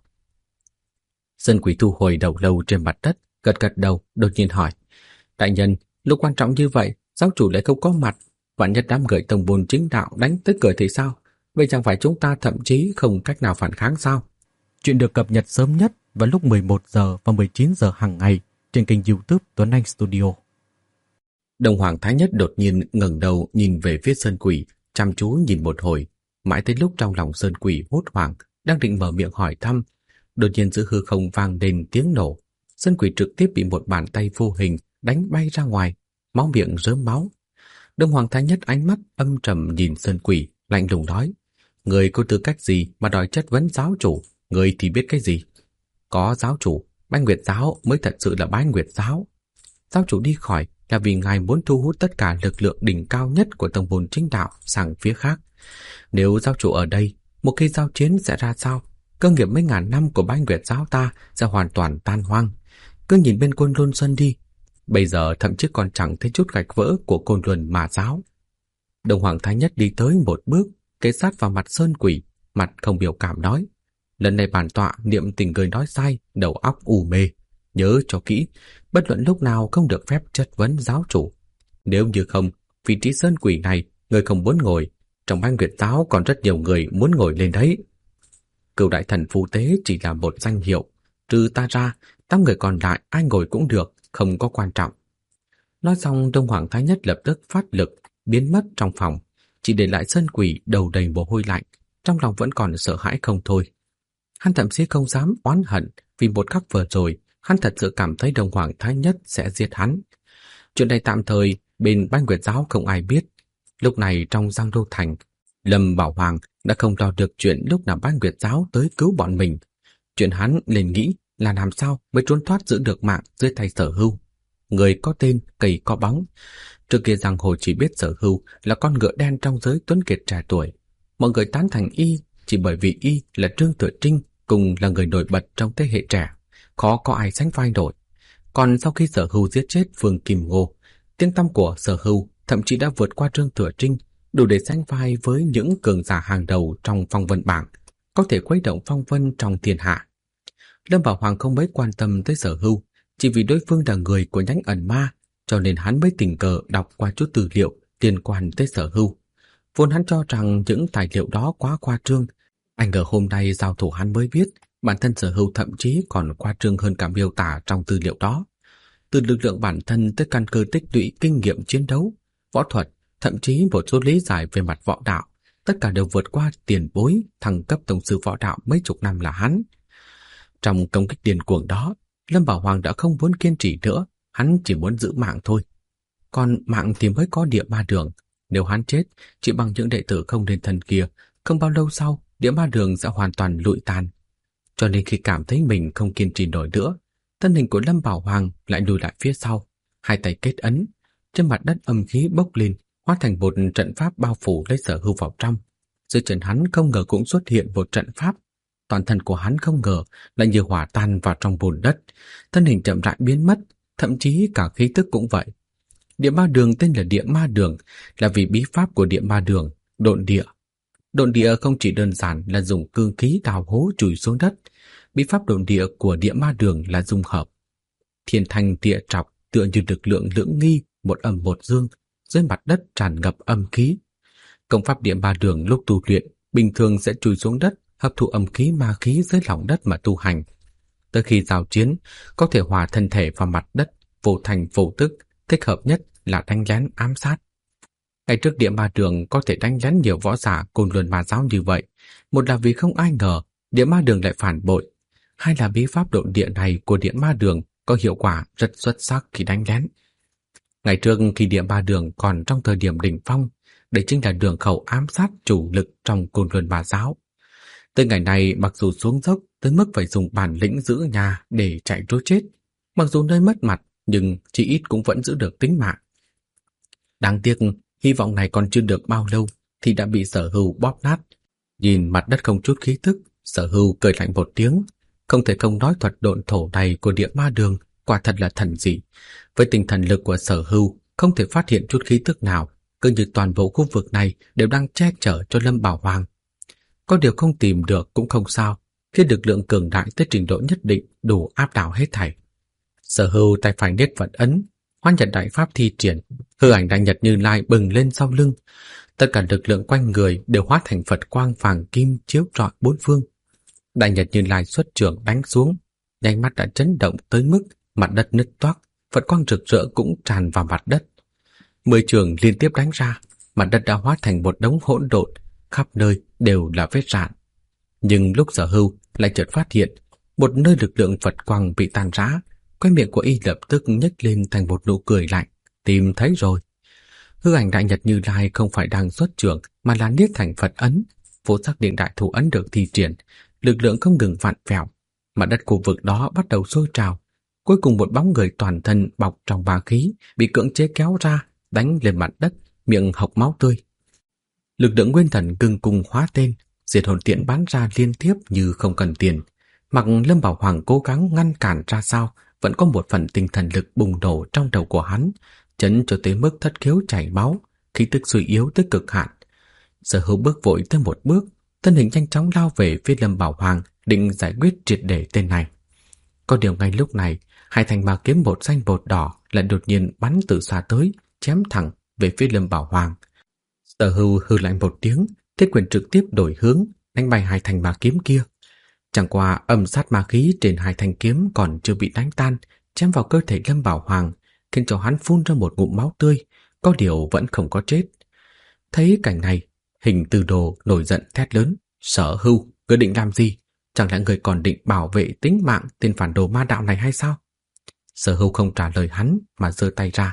Sơn Quỷ thu hồi đầu lâu trên mặt đất, gật gật đầu, đột nhiên hỏi: đại nhân, lúc quan trọng như vậy, giáo chủ lại không có mặt, vạn nhất đám người tông môn chính đạo đánh tới cửa thì sao? Vậy chẳng phải chúng ta thậm chí không cách nào phản kháng sao? Chuyện được cập nhật sớm nhất vào lúc 11 giờ và 19 giờ hàng ngày trên kênh YouTube Tuấn Anh Studio. Đồng Hoàng Thái Nhất đột nhiên ngẩng đầu nhìn về phía Sơn Quỷ, chăm chú nhìn một hồi, mãi tới lúc trong lòng Sơn Quỷ hốt hoảng, đang định mở miệng hỏi thăm, đột nhiên giữa hư không vang lên tiếng nổ. Sơn Quỷ trực tiếp bị một bàn tay vô hình đánh bay ra ngoài, máu miệng rớm máu. Đông Hoàng Thái Nhất ánh mắt âm trầm nhìn Sơn Quỷ, lạnh lùng nói: người có tư cách gì mà đòi chất vấn giáo chủ? Người thì biết cái gì? Có giáo chủ, Bái Nguyệt Giáo mới thật sự là Bái Nguyệt Giáo. Giáo chủ đi khỏi là vì ngài muốn thu hút tất cả lực lượng đỉnh cao nhất của tông môn chính đạo sang phía khác. Nếu giáo chủ ở đây, một khi giao chiến sẽ ra sao? Cơ nghiệp mấy ngàn năm của Bái Nguyệt Giáo ta sẽ hoàn toàn tan hoang. Cứ nhìn bên Côn Luân Sơn đi, bây giờ thậm chí còn chẳng thấy chút gạch vỡ của Côn Luân Ma Giáo. Đồng Hoàng Thái Nhất đi tới một bước, kề sát vào mặt Sơn Quỷ, mặt không biểu cảm nói: lần này bản tọa niệm tình người nói sai, đầu óc u mê, nhớ cho kỹ, bất luận lúc nào không được phép chất vấn giáo chủ. Nếu như không, vị trí Sơn Quỷ này người không muốn ngồi, trong Bái Nguyệt Giáo còn rất nhiều người muốn ngồi lên đấy. Cửu Đại Thần Vu Tế chỉ là một danh hiệu, trừ ta ra, 8 người còn lại ai ngồi cũng được, không có quan trọng. Nói xong, Đông Hoàng Thái Nhất lập tức phát lực biến mất trong phòng, chỉ để lại Sơn Quỷ đầu đầy mồ hôi lạnh, trong lòng vẫn còn sợ hãi không thôi. Hắn thậm chí không dám oán hận vì một khắc vừa rồi hắn thật sự cảm thấy Đông Hoàng Thái Nhất sẽ giết hắn. Chuyện này tạm thời bên Bách Nguyệt giáo không ai biết. Lúc này trong Giang Đô Thành, Lâm Bảo Hoàng đã không lo được chuyện lúc nào Bách Nguyệt giáo tới cứu bọn mình. Chuyện hắn liền nghĩ là làm sao mới trốn thoát giữ được mạng dưới tay Sở Hưu. Người có tên, cầy có bóng. Trước kia giang hồ chỉ biết Sở Hưu là con ngựa đen trong giới tuấn kiệt trẻ tuổi. Mọi người tán thành y chỉ bởi vì y là Trương Thừa Trinh, cùng là người nổi bật trong thế hệ trẻ, khó có ai sánh vai nổi. Còn sau khi Sở Hưu giết chết Vương Kim Ngô, tiếng tăm của Sở Hưu thậm chí đã vượt qua Trương Thừa Trinh, đủ để sánh vai với những cường giả hàng đầu trong phong vân bảng, có thể khuấy động phong vân trong thiên hạ. Lâm Bảo Hoàng không mấy quan tâm tới Sở Hưu, chỉ vì đối phương là người của nhánh ẩn ma, cho nên hắn mới tình cờ đọc qua chút tư liệu liên quan tới Sở Hưu. Vốn hắn cho rằng những tài liệu đó quá khoa trương, anh ngờ hôm nay giao thủ hắn mới biết bản thân Sở Hưu thậm chí còn khoa trương hơn cả miêu tả trong tư liệu đó. Từ lực lượng bản thân tới căn cơ tích lũy kinh nghiệm chiến đấu, võ thuật, thậm chí một số lý giải về mặt võ đạo, tất cả đều vượt qua tiền bối thăng cấp tổng sư võ đạo mấy chục năm là hắn. Trong công kích điên cuồng đó, Lâm Bảo Hoàng đã không muốn kiên trì nữa, hắn chỉ muốn giữ mạng thôi. Còn mạng thì mới có Địa Ma Đường, nếu hắn chết, chỉ bằng những đệ tử không nên thần kia, không bao lâu sau, Địa Ma Đường sẽ hoàn toàn lụi tàn. Cho nên khi cảm thấy mình không kiên trì nổi nữa, thân hình của Lâm Bảo Hoàng lại lùi lại phía sau, hai tay kết ấn, trên mặt đất âm khí bốc lên, hóa thành một trận pháp bao phủ lấy Sở Hưu vào trong. Dưới chân hắn không ngờ cũng xuất hiện một trận pháp. Toàn thân của hắn không ngờ lại như hỏa tan vào trong bùn đất, thân hình chậm rãi biến mất, thậm chí cả khí tức cũng vậy. Địa Ma Đường tên là Địa Ma Đường là vì bí pháp của Địa Ma Đường, độn địa. Độn địa không chỉ đơn giản là dùng cương khí đào hố chùi xuống đất, bí pháp độn địa của Địa Ma Đường là dung hợp. Thiên thanh địa trọc tựa như lực lượng lưỡng nghi, một âm một dương, dưới mặt đất tràn ngập âm khí. Công pháp Địa Ma Đường lúc tu luyện bình thường sẽ chui xuống đất, hấp thụ âm khí ma khí dưới lòng đất mà tu hành. Tới khi giao chiến, có thể hòa thân thể vào mặt đất, vô thành vô tức, thích hợp nhất là đánh lén ám sát. Ngày trước Địa Ma Đường có thể đánh lén nhiều võ giả Côn Luân Ma giáo như vậy, một là vì không ai ngờ Địa Ma Đường lại phản bội, hai là bí pháp độn địa này của Địa Ma Đường có hiệu quả rất xuất sắc khi đánh lén. Ngày trước khi Địa Ma Đường còn trong thời điểm đỉnh phong, đây chính là đường khẩu ám sát chủ lực trong Côn Luân Ma giáo. Tới ngày này, mặc dù xuống dốc tới mức phải dùng bản lĩnh giữ nhà để chạy trốn chết, mặc dù nơi mất mặt nhưng chỉ ít cũng vẫn giữ được tính mạng. Đáng tiếc, hy vọng này còn chưa được bao lâu thì đã bị Sở Hưu bóp nát. Nhìn mặt đất không chút khí thức, Sở Hưu cười lạnh một tiếng, không thể không nói thuật độn thổ này của Địa Ma Đường quả thật là thần dị. Với tinh thần lực của Sở Hưu, không thể phát hiện chút khí tức nào, cứ như toàn bộ khu vực này đều đang che chở cho Lâm Bảo Hoàng. Có điều không tìm được cũng không sao, khi lực lượng cường đại tới trình độ nhất định đủ áp đảo hết thảy. Sở Hưu tay phải niết vận ấn, Hoán Nhật đại pháp thi triển, hư ảnh đại nhật Như Lai bừng lên sau lưng. Tất cả lực lượng quanh người đều hóa thành Phật quang vàng kim chiếu rọi bốn phương. Đại nhật Như Lai xuất trưởng đánh xuống, nháy mắt đã chấn động tới mức mặt đất nứt toác, Phật quang rực rỡ cũng tràn vào mặt đất. 10 trường liên tiếp đánh ra, mặt đất đã hóa thành một đống hỗn độn, khắp nơi đều là vết rạn. Nhưng lúc Sở Hưu lại chợt phát hiện một nơi lực lượng Phật quang bị tan rã, cái miệng của y lập tức nhếch lên thành một nụ cười lạnh. Tìm thấy rồi. Hư ảnh đại nhật Như Lai không phải đang xuất trưởng mà là niết thành Phật ấn. Vô sắc điện đại thủ ấn được thi triển, lực lượng không ngừng vặn vẹo, mặt đất khu vực đó bắt đầu sôi trào. Cuối cùng một bóng người toàn thân bọc trong bá khí bị cưỡng chế kéo ra, đánh lên mặt đất, miệng hộc máu tươi. Lực lượng nguyên thần gừng cùng hóa tên, diệt hồn tiễn bắn ra liên tiếp như không cần tiền. Mặc Lâm Bảo Hoàng cố gắng ngăn cản ra sao, vẫn có một phần tinh thần lực bùng nổ trong đầu của hắn, chấn cho tới mức thất khiếu chảy máu, khí tức suy yếu tới cực hạn. Sở Hưu bước vội tới một bước, thân hình nhanh chóng lao về phía Lâm Bảo Hoàng, định giải quyết triệt để tên này. Có điều ngay lúc này, hai thanh ma kiếm bột xanh bột đỏ lại đột nhiên bắn từ xa tới, chém thẳng về phía Lâm Bảo Hoàng. Sở Hưu hừ lạnh một tiếng, thiết quyền trực tiếp đổi hướng, đánh bay hai thanh ma kiếm kia. Chẳng qua âm sát ma khí trên hai thanh kiếm còn chưa bị đánh tan, chém vào cơ thể Lâm Bảo Hoàng, khiến cho hắn phun ra một ngụm máu tươi, có điều vẫn không có chết. Thấy cảnh này, Hình Tư Đồ nổi giận thét lớn: Sở Hưu, ngươi định làm gì? Chẳng lẽ người còn định bảo vệ tính mạng tên phản đồ ma đạo này hay sao? Sở Hưu không trả lời hắn mà giơ tay ra,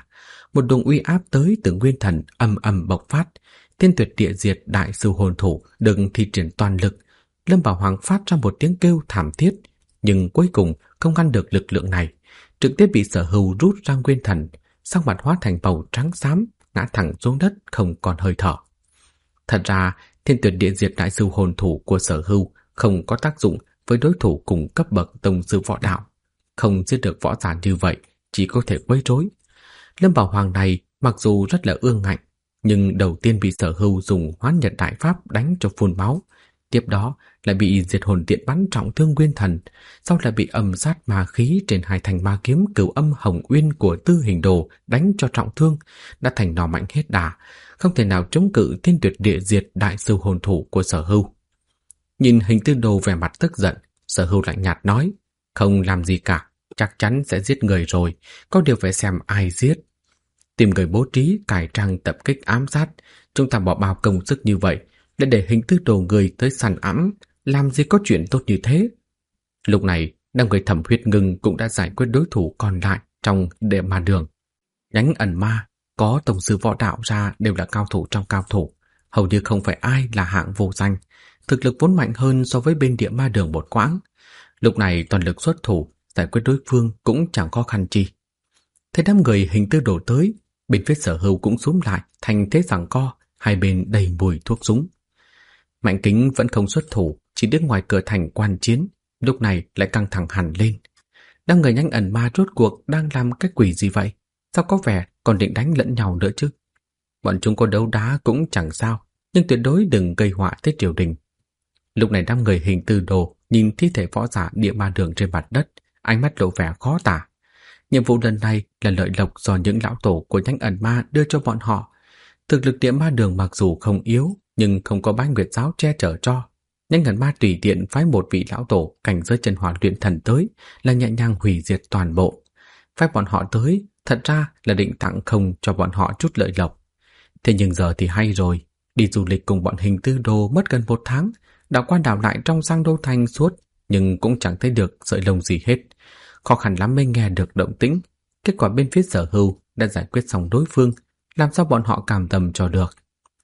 một luồng uy áp tới từ nguyên thần ầm ầm bộc phát. Thiên tuyệt địa diệt đại sư hồn thủ đừng thi triển toàn lực. Lâm Bảo Hoàng phát ra một tiếng kêu thảm thiết, nhưng cuối cùng không ngăn được lực lượng này, trực tiếp bị Sở Hưu rút ra nguyên thần, sắc mặt hóa thành màu trắng xám, ngã thẳng xuống đất không còn hơi thở. Thật ra, thiên tuyệt địa diệt đại sư hồn thủ của Sở Hưu không có tác dụng với đối thủ cùng cấp bậc tông sư võ đạo. Không giết được võ giả như vậy, chỉ có thể quấy rối. Lâm Bảo Hoàng này mặc dù rất là ương ngạnh, nhưng đầu tiên bị Sở Hưu dùng Hoán Nhật Đại Pháp đánh cho phun máu, tiếp đó lại bị diệt hồn điện bắn trọng thương nguyên thần, sau lại bị âm sát ma khí trên hai thanh ma kiếm Cửu Âm Hồng Uyên của Tư Hình Đồ đánh cho trọng thương, đã thành nỏ mạnh hết đà, không thể nào chống cự thiên tuyệt địa diệt đại sư hồn thủ của Sở Hưu. Nhìn Hình Tư Đồ vẻ mặt tức giận, Sở Hưu lạnh nhạt nói, không làm gì cả, chắc chắn sẽ giết người rồi, có điều phải xem ai giết. Tìm người bố trí, cải trang tập kích ám sát, chúng ta bỏ bao công sức như vậy, để Hình Tư Đồ người tới săn ẵm, làm gì có chuyện tốt như thế. Lúc này, đám người Thẩm Huyết Ngưng cũng đã giải quyết đối thủ còn lại trong Đệ Ma Đường. Nhánh ẩn ma, có tổng sư võ đạo ra đều là cao thủ trong cao thủ, hầu như không phải ai là hạng vô danh, thực lực vốn mạnh hơn so với bên Địa Ma Đường một quãng. Lúc này toàn lực xuất thủ, giải quyết đối phương cũng chẳng khó khăn chi. Thấy đám người Hình Tư Đồ tới, bên phía Sở Hưu cũng xúm lại thành thế giằng co, hai bên đầy mùi thuốc súng. Mạnh Kính vẫn không xuất thủ, chỉ đứng ngoài cửa thành quan chiến, lúc này lại căng thẳng hẳn lên. Đám người nhánh ẩn ma rốt cuộc đang làm cái quỷ gì vậy? Sao có vẻ còn định đánh lẫn nhau nữa chứ? Bọn chúng có đấu đá cũng chẳng sao, nhưng tuyệt đối đừng gây họa tới triều đình. Lúc này đám người Hình Tư Đồ nhìn thi thể võ giả Địa Ma Đường trên mặt đất, ánh mắt lộ vẻ khó tả. Nhiệm vụ lần này là lợi lộc do những lão tổ của nhánh ẩn ma đưa cho bọn họ. Thực lực Địa Ma Đường mặc dù không yếu, nhưng không có Bái Nguyệt giáo che chở cho. Nhánh ẩn ma tùy tiện phái một vị lão tổ cảnh giới chân hỏa luyện thần tới là nhẹ nhàng hủy diệt toàn bộ. Phái bọn họ tới, thật ra là định tặng không cho bọn họ chút lợi lộc. Thế nhưng giờ thì hay rồi, đi du lịch cùng bọn Hình Tư Đồ mất gần 1 tháng, đảo qua đảo lại trong Giang Đô Thành suốt, nhưng cũng chẳng thấy được sợi lông gì hết. Khó khăn lắm mới nghe được động tĩnh. Kết quả bên phía Sở Hưu đã giải quyết xong đối phương, làm sao bọn họ cam tâm cho được.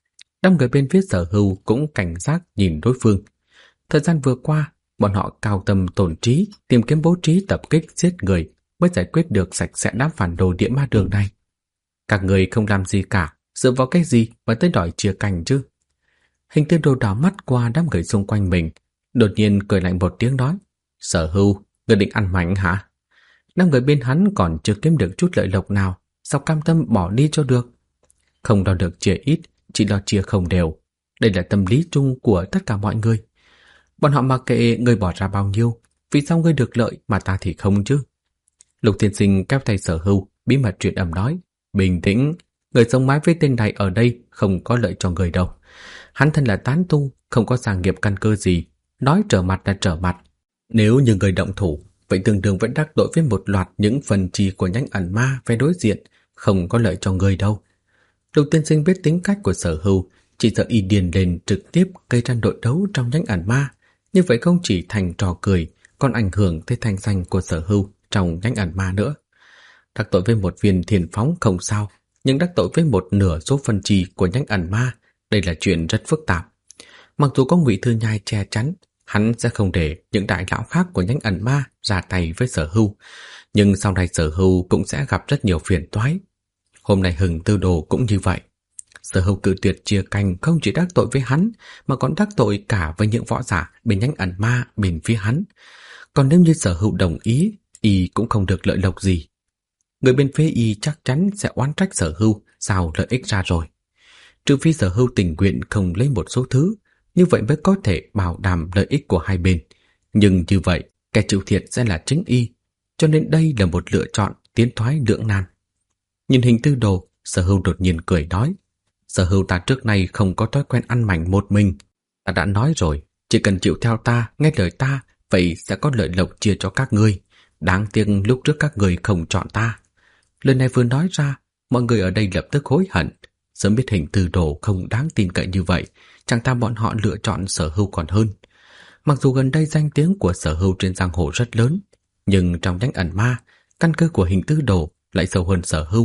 Đám người bên phía Sở Hưu cũng cảnh giác nhìn đối phương. Thời gian vừa qua, bọn họ cao tâm tổn trí, tìm kiếm bố trí tập kích giết người mới giải quyết được sạch sẽ đám phản đồ Địa Ma Đường này. Các người không làm gì cả, dựa vào cái gì mà tới đòi chia cành chứ? Hình Tư Đồ đảo mắt qua đám người xung quanh mình, đột nhiên cười lạnh một tiếng nói, Sở Hưu, người định ăn mảnh hả? Đám người bên hắn còn chưa kiếm được chút lợi lộc nào, sao cam tâm bỏ đi cho được? Không lo được chia ít, chỉ lo chia không đều. Đây là tâm lý chung của tất cả mọi người. Bọn họ mặc kệ người bỏ ra bao nhiêu, vì sao ngươi được lợi mà ta thì không chứ? Lục Tiên Sinh kéo tay Sở Hưu, bí mật truyền âm nói, bình tĩnh, người sống mái với tên này ở đây không có lợi cho người đâu. Hắn thân là tán tu, không có sản nghiệp căn cơ gì, nói trở mặt là trở mặt. Nếu như người động thủ, vậy tương đương vẫn đắc tội với một loạt những phần chi của nhánh ẩn ma về đối diện, không có lợi cho người đâu. Lục Tiên Sinh biết tính cách của Sở Hưu, chỉ sợ y điên lên trực tiếp gây ra đội đấu trong nhánh ẩn ma, như vậy không chỉ thành trò cười, còn ảnh hưởng tới thanh danh của Sở Hưu trong nhánh ẩn ma nữa. Đắc tội với một viên thiền phóng không sao, nhưng đắc tội với một nửa số phần chi của nhánh ẩn ma, đây là chuyện rất phức tạp. Mặc dù có Ngụy Thư Nhai che chắn, hắn sẽ không để những đại lão khác của nhánh ẩn ma ra tay với Sở Hưu, nhưng sau này Sở Hưu cũng sẽ gặp rất nhiều phiền toái. Hôm nay Hình Tư Đồ cũng như vậy. Sở Hưu cự tuyệt chia cành không chỉ đắc tội với hắn, mà còn đắc tội cả với những võ giả bên nhánh ẩn ma bên phía hắn. Còn nếu như Sở Hưu đồng ý, y cũng không được lợi lộc gì. Người bên phía y chắc chắn sẽ oán trách Sở Hưu sao lợi ích ra rồi. Trừ phi Sở Hưu tình nguyện không lấy một số thứ, như vậy mới có thể bảo đảm lợi ích của hai bên. Nhưng như vậy, kẻ chịu thiệt sẽ là chính y, cho nên đây là một lựa chọn tiến thoái lưỡng nan. Nhìn Hình Tư Đồ, Sở Hưu đột nhiên cười nói, Sở Hưu ta trước nay không có thói quen ăn mảnh một mình. Ta đã nói rồi, chỉ cần chịu theo ta, nghe lời ta, vậy sẽ có lợi lộc chia cho các ngươi. Đáng tiếc lúc trước các người không chọn ta. Lời này vừa nói ra, mọi người ở đây lập tức hối hận. Sớm biết Hình Tư Đồ không đáng tin cậy như vậy, chẳng ta bọn họ lựa chọn Sở Hưu còn hơn. Mặc dù gần đây danh tiếng của Sở Hưu trên giang hồ rất lớn, nhưng trong nhánh ẩn ma, căn cơ của Hình Tư Đồ lại sâu hơn Sở Hưu,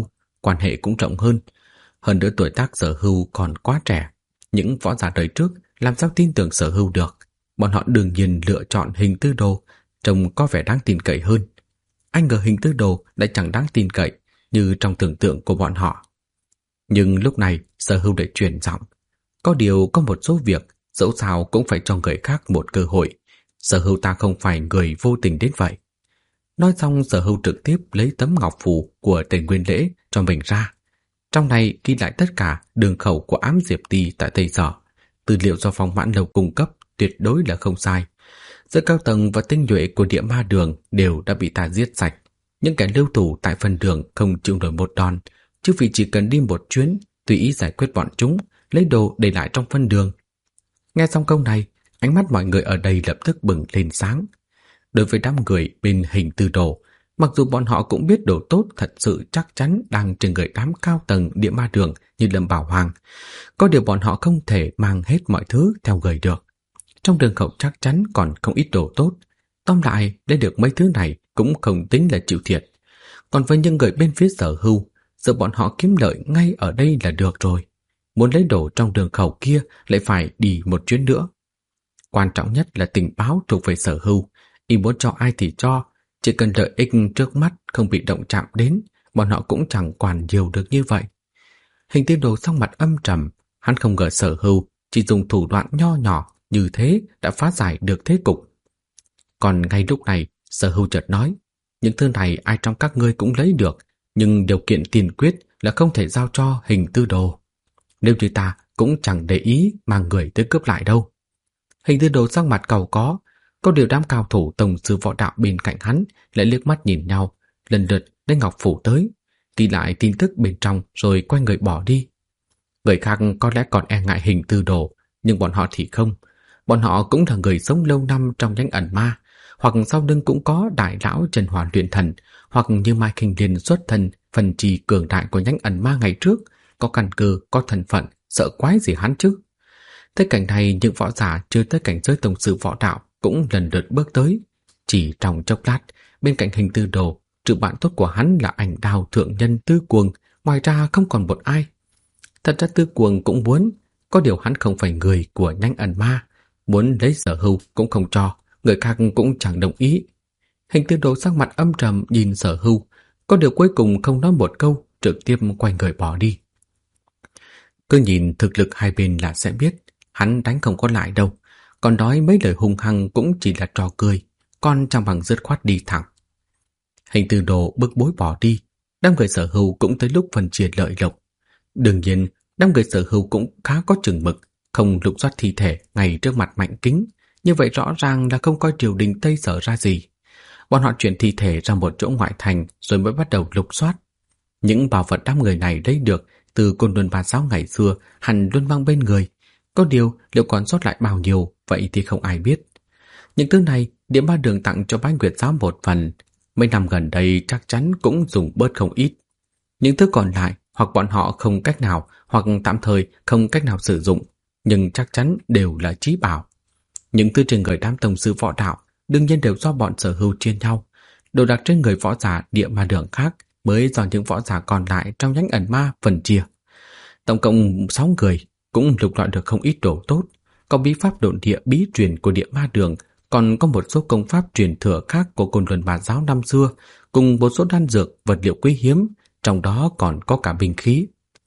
quan hệ cũng rộng hơn. Hơn nữa tuổi tác Sở Hưu còn quá trẻ. Những võ giả đời trước làm sao tin tưởng Sở Hưu được. Bọn họ đương nhiên lựa chọn Hình Tư Đồ, trông có vẻ đáng tin cậy hơn. Anh ngờ Hình Tư Đồ lại chẳng đáng tin cậy như trong tưởng tượng của bọn họ. Nhưng lúc này Sở Hưu lại chuyển giọng. Có điều có một số việc dẫu sao cũng phải cho người khác một cơ hội. Sở Hưu ta không phải người vô tình đến vậy. Nói xong Sở Hưu trực tiếp lấy tấm ngọc phù của Tề Nguyên Lễ cho mình ra. Trong này ghi lại tất cả đường khẩu của ám diệp ti tại Tây Sở. Tư liệu do Phong Mãn Lâu cung cấp tuyệt đối là không sai. Giữa cao tầng và tinh nhuệ của Địa Ma Đường đều đã bị ta giết sạch. Những kẻ lưu thủ tại phân đường không chịu nổi một đòn, chứ vì chỉ cần đi một chuyến, tùy ý giải quyết bọn chúng, lấy đồ để lại trong phân đường. Nghe xong câu này, ánh mắt mọi người ở đây lập tức bừng lên sáng. Đối với đám người bên Hình Tư Đồ, mặc dù bọn họ cũng biết đồ tốt thật sự chắc chắn đang trên người đám cao tầng Địa Ma Đường như Lâm Bảo Hoàng, có điều bọn họ không thể mang hết mọi thứ theo người được. Trong đường khẩu chắc chắn còn không ít đồ tốt. Tóm lại, lấy được mấy thứ này cũng không tính là chịu thiệt. Còn với những người bên phía Sở Hưu, giờ bọn họ kiếm lợi ngay ở đây là được rồi. Muốn lấy đồ trong đường khẩu kia lại phải đi một chuyến nữa. Quan trọng nhất là tình báo thuộc về Sở Hưu. Y muốn cho ai thì cho, chỉ cần lợi ích trước mắt không bị động chạm đến, bọn họ cũng chẳng quản nhiều được như vậy. Hình Tư Đồ sắc mặt âm trầm, hắn không ngờ Sở Hưu chỉ dùng thủ đoạn nho nhỏ như thế đã phá giải được thế cục. Còn ngay lúc này, Sở Hưu chợt nói, những thứ này ai trong các ngươi cũng lấy được, nhưng điều kiện tiền quyết là không thể giao cho Hình Tư Đồ. Nếu như ta cũng chẳng để ý mang người tới cướp lại đâu. Hình Tư Đồ sắc mặt cau có điều đám cao thủ tổng sư võ đạo bên cạnh hắn lại liếc mắt nhìn nhau, lần lượt lấy ngọc phủ tới, ghi lại tin tức bên trong rồi quay người bỏ đi. Người khác có lẽ còn e ngại Hình Tư Đồ, nhưng bọn họ thì không. Bọn họ cũng là người sống lâu năm trong nhánh ẩn ma, hoặc sau lưng cũng có đại lão Trần Hỏa luyện thần, hoặc như Mai Kinh Liên xuất thân phần trì cường đại của nhánh ẩn ma ngày trước, có căn cơ, có thân phận, sợ quái gì hắn chứ. Thế cảnh này những võ giả chưa tới cảnh giới tổng sư võ đạo cũng lần lượt bước tới. Chỉ trong chốc lát, bên cạnh Hình Tư Đồ, trừ bạn tốt của hắn là Ảnh Đao thượng nhân Tư Cuồng, ngoài ra không còn một ai. Thật ra Tư Cuồng cũng muốn, có điều hắn không phải người của nhánh ẩn ma, muốn lấy Sở Hưu cũng không cho, người khác cũng chẳng đồng ý. Hình Tư Đồ sắc mặt âm trầm nhìn Sở Hưu, có điều cuối cùng không nói một câu, trực tiếp quay người bỏ đi. Cứ nhìn thực lực hai bên là sẽ biết, hắn đánh không có lại đâu, còn nói mấy lời hung hăng cũng chỉ là trò cười, còn chẳng bằng dứt khoát đi thẳng. Hình Tư Đồ bức bối bỏ đi, đám người Sở Hưu cũng tới lúc phân chia lợi lộc. Đương nhiên, đám người Sở Hưu cũng khá có chừng mực, không lục soát thi thể ngay trước mặt Mạnh Kính, như vậy rõ ràng là không coi triều đình Tây Sở ra gì. Bọn họ chuyển thi thể ra một chỗ ngoại thành rồi mới bắt đầu lục soát. Những bảo vật đám người này lấy được từ Côn Luân Bà Giáo ngày xưa hẳn luôn mang bên người. Có điều liệu còn sót lại bao nhiêu vậy thì không ai biết. Những thứ này Địa Ma Đường tặng cho Bái Nguyệt Giáo một phần, mấy năm gần đây chắc chắn cũng dùng bớt không ít. Những thứ còn lại hoặc bọn họ không cách nào, hoặc tạm thời không cách nào sử dụng, nhưng chắc chắn đều là chí bảo. Những thứ trên người đám tông sư võ đạo đương nhiên đều do bọn Sở Hưu chia nhau. Đồ đạc trên người võ giả Địa Ma Đường khác mới do những võ giả còn lại trong nhánh ẩn ma phân chia. Tổng cộng 6 người cũng lục lọi được không ít đồ tốt, có bí pháp độn địa bí truyền của Địa Ma Đường, còn có một số công pháp truyền thừa khác của Côn Luân Bà Giáo năm xưa, cùng một số đan dược, vật liệu quý hiếm, trong đó còn có cả binh khí.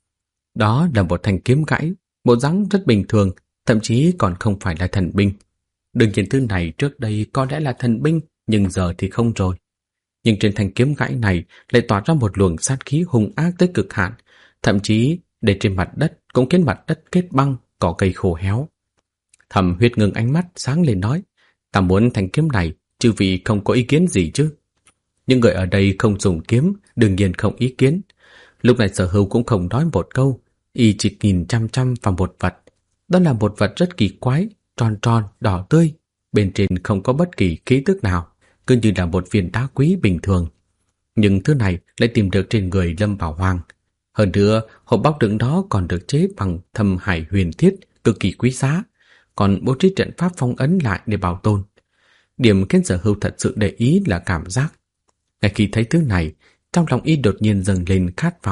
Đó là một thanh kiếm gãy, bộ dáng rất bình thường, thậm chí còn không phải là thần binh. Đương nhiên thứ này trước đây có lẽ là thần binh, nhưng giờ thì không rồi. Nhưng trên thanh kiếm gãy này lại tỏa ra một luồng sát khí hung ác tới cực hạn, thậm chí để trên mặt đất cũng khiến mặt đất kết băng, cỏ cây khô héo. Thẩm Huyết ngừng ánh mắt sáng lên nói, ta muốn thanh kiếm này, chư vị không có ý kiến gì chứ? Những người ở đây không dùng kiếm, đương nhiên không ý kiến. Lúc này Sở Hưu cũng không nói một câu, y chỉ nhìn chăm chăm vào một vật. Đó là một vật rất kỳ quái, tròn tròn, đỏ tươi, bên trên không có bất kỳ khí tức nào, cứ như là một viên đá quý bình thường. Nhưng thứ này lại tìm được trên người Lâm Bảo Hoàng. Hơn nữa, hộp bóc đựng đó còn được chế bằng thâm hải huyền thiết, cực kỳ quý giá, còn bố trí trận pháp phong ấn lại để bảo tồn. Điểm khiến Sở Hưu thật sự để ý là cảm giác. Ngay khi thấy thứ này, trong lòng y đột nhiên dâng lên khát vọng,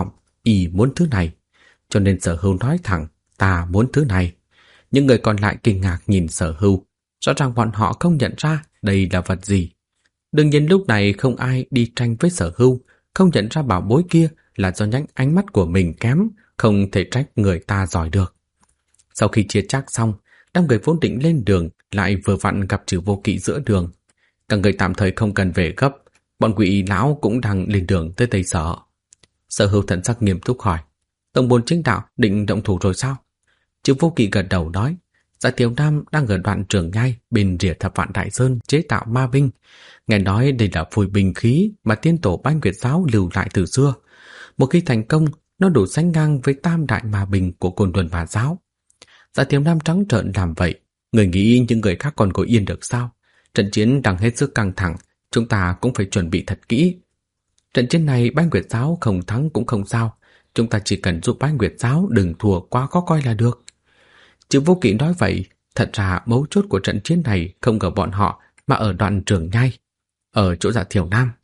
y muốn thứ này. Cho nên Sở Hưu nói thẳng, ta muốn thứ này. Những người còn lại kinh ngạc nhìn Sở Hưu, rõ ràng bọn họ không nhận ra đây là vật gì. Đương nhiên lúc này không ai đi tranh với Sở Hưu, không nhận ra bảo bối kia là do nhãn ánh mắt của mình kém, không thể trách người ta giỏi được. Sau khi chia chác xong, đám người vốn định lên đường lại vừa vặn gặp Trừ Vô Kỵ giữa đường. Cả người tạm thời không cần về gấp, bọn Quỷ lão cũng đang lên đường tới Tây Sở. Sở Hưu thần sắc nghiêm túc hỏi, tổng bồn chính đạo định động thủ rồi sao? Trừ Vô Kỵ gật đầu nói, Dạ Tiểu Nam đang ở đoạn Trường Nhai bên rìa Thập Vạn Đại Sơn chế tạo ma binh. Nghe nói đây là phôi binh khí mà tiên tổ Bách Nguyệt giáo lưu lại từ xưa. Một khi thành công, nó đủ sánh ngang với tam đại ma binh của Côn Luân Bà giáo. Dạ Tiểu Nam trắng trợn làm vậy, người nghĩ những người khác còn ngồi yên được sao? Trận chiến đang hết sức căng thẳng, chúng ta cũng phải chuẩn bị thật kỹ. Trận chiến này Bách Nguyệt giáo không thắng cũng không sao, chúng ta chỉ cần giúp Bách Nguyệt giáo đừng thua quá khó coi là được. Trừ Vô Kỵ nói vậy, thật ra mấu chốt của trận chiến này không ở bọn họ mà ở đoạn Trường Nhai, ở chỗ Dạ Thiểu Nam.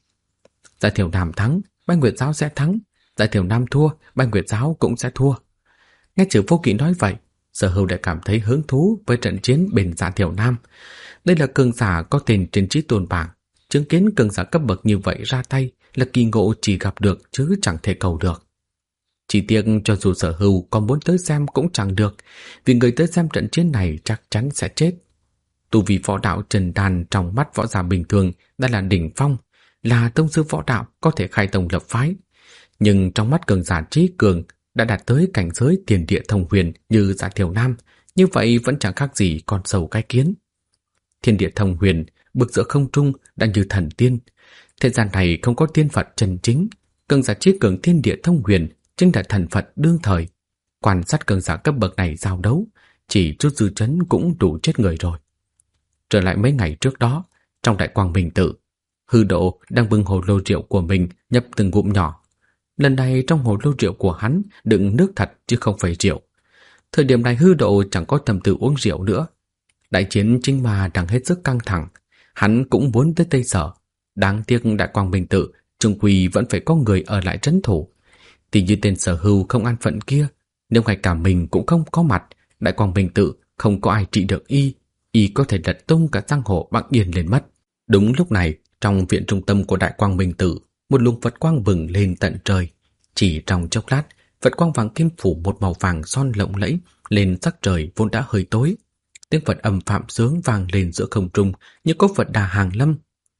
Dạ Thiểu Nam thắng, Bách Nguyệt giáo sẽ thắng, Dạ Thiểu Nam thua, Bách Nguyệt giáo cũng sẽ thua. Nghe Trừ Vô Kỵ nói vậy, Sở Hưu đã cảm thấy hứng thú với trận chiến bên Dạ Thiểu Nam. Đây là cường giả có tên trên trí tôn bảng, chứng kiến cường giả cấp bậc như vậy ra tay là kỳ ngộ chỉ gặp được chứ chẳng thể cầu được. Chỉ tiếc cho dù Sở Hưu có muốn tới xem cũng chẳng được, vì người tới xem trận chiến này chắc chắn sẽ chết. Tu vi võ đạo trần đàn trong mắt võ giả bình thường đã là đỉnh phong, là tông sư võ đạo có thể khai tông lập phái. Nhưng trong mắt cường giả trí cường đã đạt tới cảnh giới tiền địa thông huyền như Dạ Thiểu Nam, như vậy vẫn chẳng khác gì con sâu cái kiến. Thiên địa thông huyền, bực giữa không trung đã như thần tiên. Thế gian này không có tiên Phật chân chính, cường giả trí cường thiên địa thông huyền chính là thần Phật đương thời. Quan sát cường giả cấp bậc này giao đấu, chỉ chút dư chấn cũng đủ chết người rồi. Trở lại mấy ngày trước đó, trong Đại Quang Minh Tự, Hư Độ đang bưng hồ lô rượu của mình nhấp từng ngụm nhỏ. Lần này trong hồ lô rượu của hắn đựng nước thật chứ không phải rượu. Thời điểm này Hư Độ chẳng có tâm tư uống rượu nữa. Đại chiến chính ma đang hết sức căng thẳng, hắn cũng muốn tới Tây Sở. Đáng tiếc Đại Quang Minh Tự chung quy vẫn phải có người ở lại trấn thủ. Thì như tên Sở Hưu không an phận kia, nếu ngay cả mình cũng không có mặt, Đại Quang Minh Tự không có ai trị được y có thể lật tung cả giang hồ băng điền lên mất. Đúng lúc này, trong viện trung tâm của Đại Quang Minh Tự, một luồng Phật quang bừng lên tận trời. Chỉ trong chốc lát, Phật quang vàng kim phủ một màu vàng son lộng lẫy lên sắc trời vốn đã hơi tối. Tiếng Phật âm phạm sướng vang lên giữa không trung như có Phật đà hàng lâm.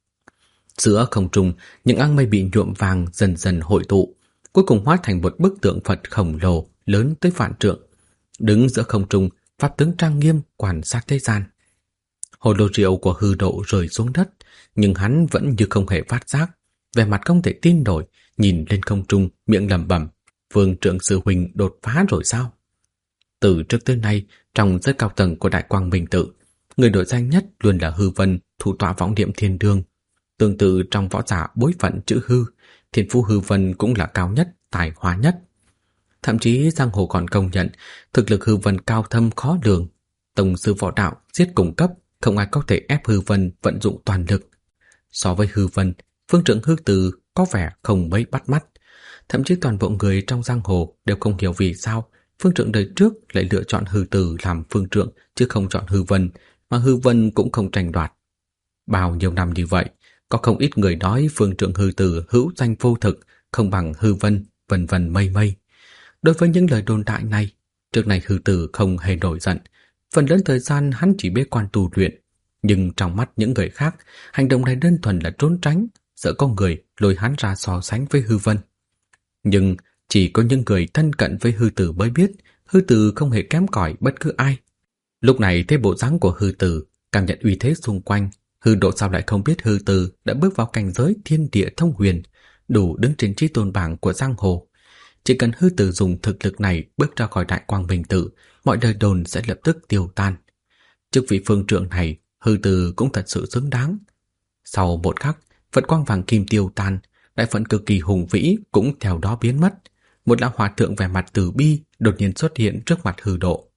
Giữa không trung, những áng mây bị nhuộm vàng dần dần hội tụ, cuối cùng hóa thành một bức tượng Phật khổng lồ lớn tới vạn trượng. Đứng giữa không trung, pháp tướng trang nghiêm quan sát thế gian. Hồ lô rượu của Hư Độ rơi xuống đất, nhưng hắn vẫn như không hề phát giác, vẻ mặt không thể tin nổi, nhìn lên không trung, miệng lẩm bẩm: Vương trưởng sư huynh đột phá rồi sao? Từ trước tới nay, trong giới cao tầng của Đại Quang Minh Tự, người nổi danh nhất luôn là Hư Vân, thủ tọa võng niệm thiên đương. Tương tự trong võ giả bối phận chữ Hư, thiên phú Hư Vân cũng là cao nhất, tài hoa nhất. Thậm chí giang hồ còn công nhận thực lực Hư Vân cao thâm khó lường. Tông sư võ đạo giết cùng cấp, không ai có thể ép Hư Vân vận dụng toàn lực. So với Hư Vân, phương trưởng Hư Từ có vẻ không mấy bắt mắt. Thậm chí toàn bộ người trong giang hồ đều không hiểu vì sao phương trưởng đời trước lại lựa chọn Hư Từ làm phương trưởng chứ không chọn Hư Vân, mà Hư Vân cũng không tranh đoạt. Bao nhiêu năm như vậy, có không ít người nói phương trưởng Hư Từ hữu danh vô thực, không bằng Hư Vân, vân vân mây mây. Đối với những lời đồn đại này, trước này Hư Từ không hề nổi giận, phần lớn thời gian hắn chỉ bế quan tu luyện. Nhưng trong mắt những người khác, hành động này đơn thuần là trốn tránh, sợ có người lôi hắn ra so sánh với Hư Vân. Nhưng chỉ có những người thân cận với Hư Từ mới biết Hư Từ không hề kém cỏi bất cứ ai. Lúc này thấy bộ dáng của Hư Từ, cảm nhận uy thế xung quanh, Hư Độ sao lại không biết Hư Từ đã bước vào cảnh giới thiên địa thông huyền, đủ đứng trên trí tôn bảng của giang hồ. Chỉ cần Hư Từ dùng thực lực này bước ra khỏi Đại Quang Minh Tự, mọi lời đồn sẽ lập tức tiêu tan. Chức vị phương trưởng này, Hư Từ cũng thật sự xứng đáng. Sau một khắc, Phật quang vàng kim tiêu tan, đại phận cực kỳ hùng vĩ cũng theo đó biến mất. Một lão hòa thượng vẻ mặt từ bi đột nhiên xuất hiện trước mặt Hư Độ.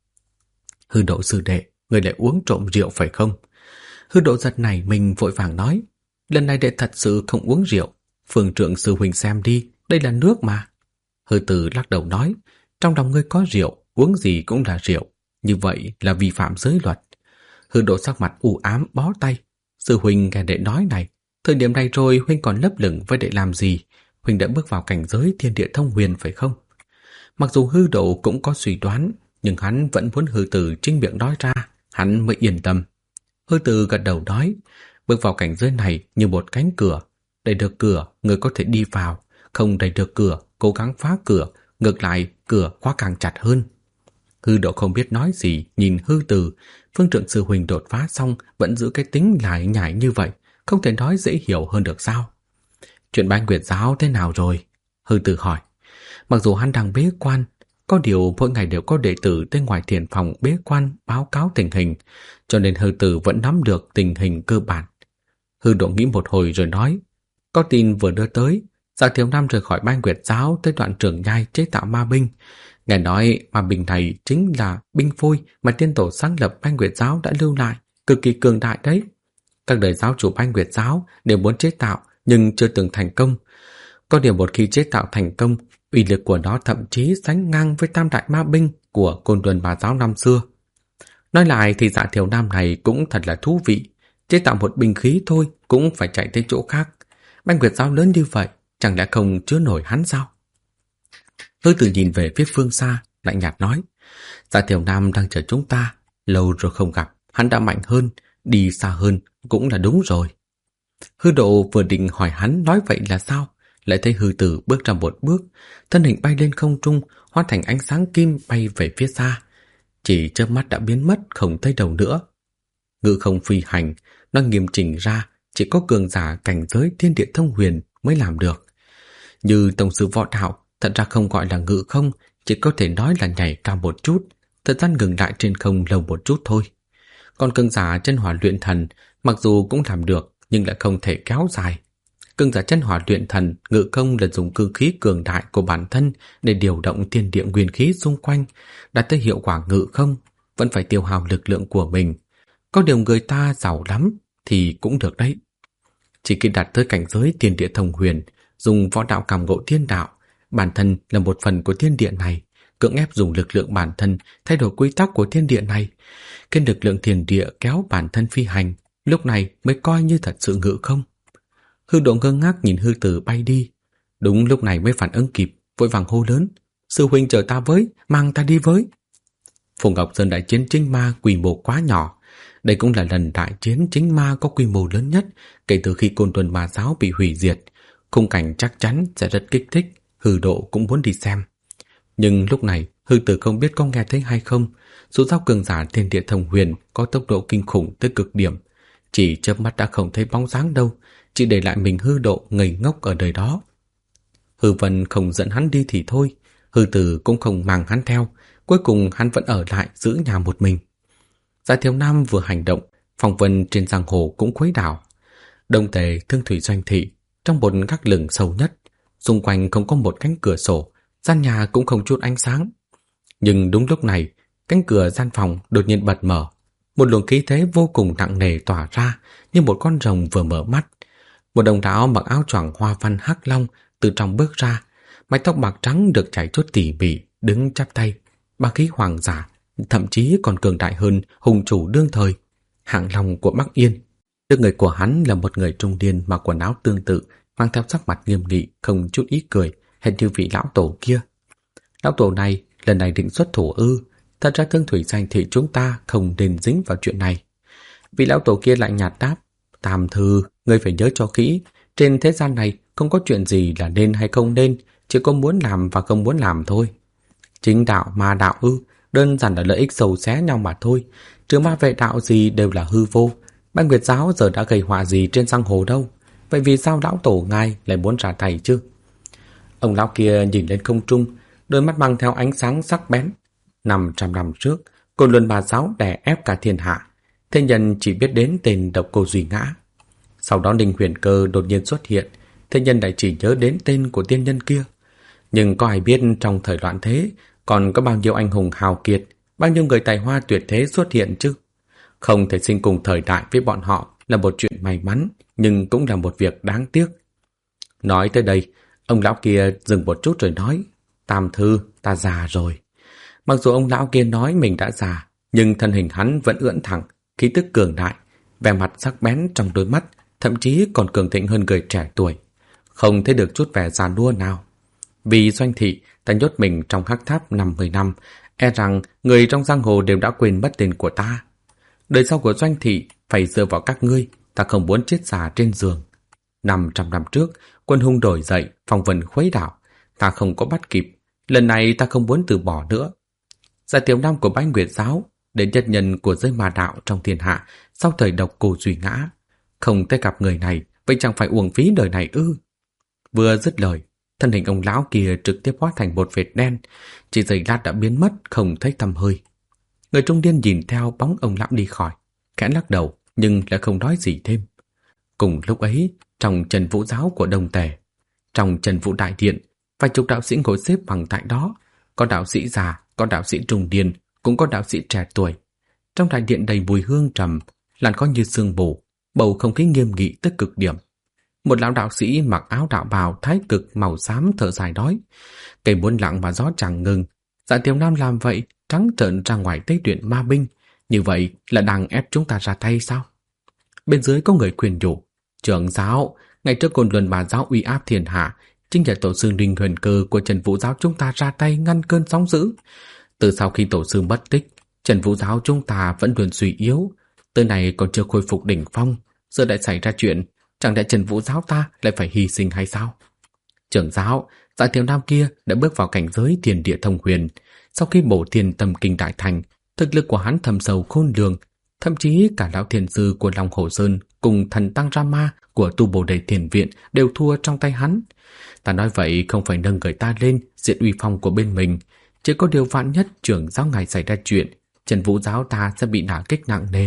Hư Độ sư đệ, người lại uống trộm rượu phải không? Hư Độ giật nảy mình vội vàng nói, lần này đệ thật sự không uống rượu. Phương trưởng sư huynh xem đi, đây là nước mà. Hư Từ lắc đầu nói, trong lòng ngươi có rượu, uống gì cũng là rượu, như vậy là vi phạm giới luật. Hư Độ sắc mặt u ám bó tay. Sư huynh nghe đệ nói này, thời điểm này rồi huynh còn lấp lửng với đệ làm gì? Huynh đã bước vào cảnh giới thiên địa thông huyền phải không? Mặc dù Hư Độ cũng có suy đoán, nhưng hắn vẫn muốn Hư Từ chính miệng nói ra, hắn mới yên tâm. Hư Từ gật đầu nói, bước vào cảnh giới này như một cánh cửa, đẩy được cửa người có thể đi vào, không đẩy được cửa cố gắng phá cửa, ngược lại cửa khóa càng chặt hơn. Hư Độ không biết nói gì, nhìn Hư Từ. Phương Trượng sư huynh đột phá xong vẫn giữ cái tính lại nhải như vậy, không thể nói dễ hiểu hơn được sao? Chuyện Bái Nguyệt giáo thế nào rồi? Hư Từ hỏi. Mặc dù hắn đang bế quan, có điều mỗi ngày đều có đệ tử tới ngoài thiền phòng bế quan báo cáo tình hình, cho nên Hư Từ vẫn nắm được tình hình cơ bản. Hư Độ nghĩ một hồi rồi nói, có tin vừa đưa tới, Dạ Thiếu Nam rời khỏi Bái Nguyệt giáo tới đoạn Trường Nhai chế tạo ma binh. Nghe nói ma binh này chính là binh phôi mà tiên tổ sáng lập Bái Nguyệt giáo đã lưu lại, cực kỳ cường đại đấy. Các đời giáo chủ Bái Nguyệt giáo đều muốn chế tạo nhưng chưa từng thành công. Có điều một khi chế tạo thành công, uy lực của nó thậm chí sánh ngang với tam đại ma binh của Côn Luân Bà giáo năm xưa. Nói lại thì Dạ Thiếu Nam này cũng thật là thú vị, chế tạo một binh khí thôi cũng phải chạy tới chỗ khác. Bái Nguyệt giáo lớn như vậy, chẳng lẽ không chứa nổi hắn sao? Hư Từ nhìn về phía phương xa, lạnh nhạt nói, Dạ Thiếu Nam đang chờ chúng ta, lâu rồi không gặp, hắn đã mạnh hơn, đi xa hơn cũng là đúng rồi. Hư Độ vừa định hỏi hắn nói vậy là sao, lại thấy Hư Từ bước ra một bước, thân hình bay lên không trung, hóa thành ánh sáng kim bay về phía xa. Chỉ chớp mắt đã biến mất không thấy đâu nữa. Ngự không phi hành, nó nghiêm chỉnh ra, chỉ có cường giả cảnh giới thiên địa thông huyền mới làm được. Như tổng sư võ đạo, thật ra không gọi là ngự không, chỉ có thể nói là nhảy cao một chút, thời gian ngừng lại trên không lâu một chút thôi. Còn cường giả chân hỏa luyện thần, mặc dù cũng làm được, nhưng lại không thể kéo dài. Cường giả chân hỏa luyện thần, ngự không là dùng cương khí cường đại của bản thân để điều động thiên địa nguyên khí xung quanh, đạt tới hiệu quả ngự không, vẫn phải tiêu hao lực lượng của mình. Có điều người ta giàu lắm thì cũng được đấy. Chỉ khi đạt tới cảnh giới thiên địa thông huyền, dùng võ đạo cảm ngộ thiên đạo, bản thân là một phần của thiên địa này, cưỡng ép dùng lực lượng bản thân thay đổi quy tắc của thiên địa này, khiến lực lượng thiên địa kéo bản thân phi hành, lúc này mới coi như thật sự ngự không. Hư Độ ngơ ngác nhìn Hư Từ bay đi, đúng lúc này mới phản ứng kịp, vội vàng hô lớn, sư huynh chờ ta với, mang ta đi với. Phù Ngọc Sơn đại chiến chính ma quy mô quá nhỏ, đây cũng là lần đại chiến chính ma có quy mô lớn nhất kể từ khi Côn Luân Ma giáo bị hủy diệt. Khung cảnh chắc chắn sẽ rất kích thích, Hư Độ cũng muốn đi xem. Nhưng lúc này Hư Từ không biết có nghe thấy hay không, dù sao cường giả thiên địa thông huyền có tốc độ kinh khủng tới cực điểm, chỉ chớp mắt đã không thấy bóng dáng đâu, chỉ để lại mình Hư Độ ngây ngốc ở đời đó. Hư Vân không dẫn hắn đi thì thôi, Hư Từ cũng không mang hắn theo, cuối cùng hắn vẫn ở lại giữ nhà một mình. Dạ Thiếu Nam vừa hành động, phong vân trên giang hồ cũng khuấy đảo. Đông Tề, Thương Thủy Doanh thị, trong một gác lửng sâu nhất, xung quanh không có một cánh cửa sổ, gian nhà cũng không chút ánh sáng. Nhưng đúng lúc này, cánh cửa gian phòng đột nhiên bật mở, một luồng khí thế vô cùng nặng nề tỏa ra, như một con rồng vừa mở mắt. Một đồng đạo mặc áo choàng hoa văn hắc long từ trong bước ra, mái tóc bạc trắng được chải chuốt tỉ mỉ, đứng chắp tay, bá khí hoàng giả, thậm chí còn cường đại hơn hùng chủ đương thời, Hạng Long của Bắc Yên. Trước người của hắn là một người trung niên mặc quần áo tương tự, mang theo sắc mặt nghiêm nghị, không chút ý cười, hệt như vị lão tổ kia. Lão tổ này lần này định xuất thủ ư? Thật ra Thương Thủy Doanh thị chúng ta không nên dính vào chuyện này. Vị lão tổ kia lại nhạt đáp, Tam Thư, ngươi phải nhớ cho kỹ, trên thế gian này không có chuyện gì là nên hay không nên, chỉ có muốn làm và không muốn làm thôi. Chính đạo ma đạo ư? Đơn giản là lợi ích xầu xé nhau mà thôi, trừ ma vệ đạo gì đều là hư vô. Bái Nguyệt giáo giờ đã gây họa gì trên giang hồ đâu, vậy vì sao lão tổ ngài lại muốn ra tay chứ? Ông lão kia nhìn lên không trung, đôi mắt mang theo ánh sáng sắc bén. 500 năm trước, Côn Luân Bà giáo đè ép cả thiên hạ, thế nhân chỉ biết đến tên Độc Cô Duy Ngã. Sau đó Ninh Huyền Cơ đột nhiên xuất hiện, thế nhân lại chỉ nhớ đến tên của tiên nhân kia. Nhưng có ai biết trong thời loạn thế còn có bao nhiêu anh hùng hào kiệt, bao nhiêu người tài hoa tuyệt thế xuất hiện chứ? Không thể sinh cùng thời đại với bọn họ là một chuyện may mắn, nhưng cũng là một việc đáng tiếc. Nói tới đây, ông lão kia dừng một chút rồi nói, Tam thư, ta già rồi. Mặc dù ông lão kia nói mình đã già, nhưng thân hình hắn vẫn ưỡn thẳng, khí tức cường đại, vẻ mặt sắc bén trong đôi mắt, thậm chí còn cường thịnh hơn người trẻ tuổi. Không thấy được chút vẻ già nua nào. Vì Doanh thị, ta nhốt mình trong hắc tháp 50 năm, e rằng người trong giang hồ đều đã quên mất tên của ta. Đời sau của Doanh thị phải dựa vào các ngươi, ta không muốn chết già trên giường. 500 năm trước, quân hung đổi dậy, phong vân khuấy đảo, ta không có bắt kịp, lần này ta không muốn từ bỏ nữa. Giải tiểu nam của Bái Nguyệt giáo, đến nhất nhân của giới ma đạo trong thiên hạ, sau thời độc cô duy ngã, không thể gặp người này, vậy chẳng phải uổng phí đời này ư? Vừa dứt lời, thân hình ông lão kia trực tiếp hóa thành một vệt đen, chỉ giây lát đã biến mất không thấy tăm hơi. Người trung niên nhìn theo bóng ông lão đi khỏi, khẽ lắc đầu nhưng lại không nói gì thêm. Cùng lúc ấy, trong Trần Vũ giáo của Đông Tề, trong Trần Vũ đại điện, vài chục đạo sĩ ngồi xếp bằng tại đó, có đạo sĩ già, có đạo sĩ trung niên, cũng có đạo sĩ trẻ tuổi. Trong đại điện đầy mùi hương trầm, làn khói như sương mù, bầu không khí nghiêm nghị tới cực điểm. Một lão đạo sĩ mặc áo đạo bào thái cực màu xám thở dài nói: cây muốn lặng mà gió chẳng ngừng. Dạ Tiểu Nam làm vậy, trắng trợn ra ngoài tế luyện ma binh, như vậy là đang ép chúng ta ra tay sao? Bên dưới có người khuyên nhủ: trưởng giáo, ngày trước Côn Luân Bà giáo uy áp thiên hạ, chính là tổ sư Ninh Huyền Cơ của Trần Vũ giáo chúng ta ra tay ngăn cơn sóng dữ. Từ sau khi tổ sư mất tích, Trần Vũ giáo chúng ta vẫn luôn suy yếu, tới này còn chưa khôi phục đỉnh phong, giờ lại xảy ra chuyện, chẳng lẽ Trần Vũ giáo ta lại phải hy sinh hay sao? Trưởng giáo, Dạ Tiểu Nam kia đã bước vào cảnh giới thiên địa thông huyền, sau khi bổ thiên tâm kinh đại thành, thực lực của hắn thâm sâu khôn lường, thậm chí cả lão thiền sư của Long Hồ Sơn cùng thần tăng Rama của Tu Bồ Đề Thiền Viện đều thua trong tay hắn. Ta nói vậy không phải nâng người ta lên diện uy phong của bên mình, chỉ có điều vạn nhất trưởng giáo ngài xảy ra chuyện, Trần Vũ giáo ta sẽ bị đả kích nặng nề.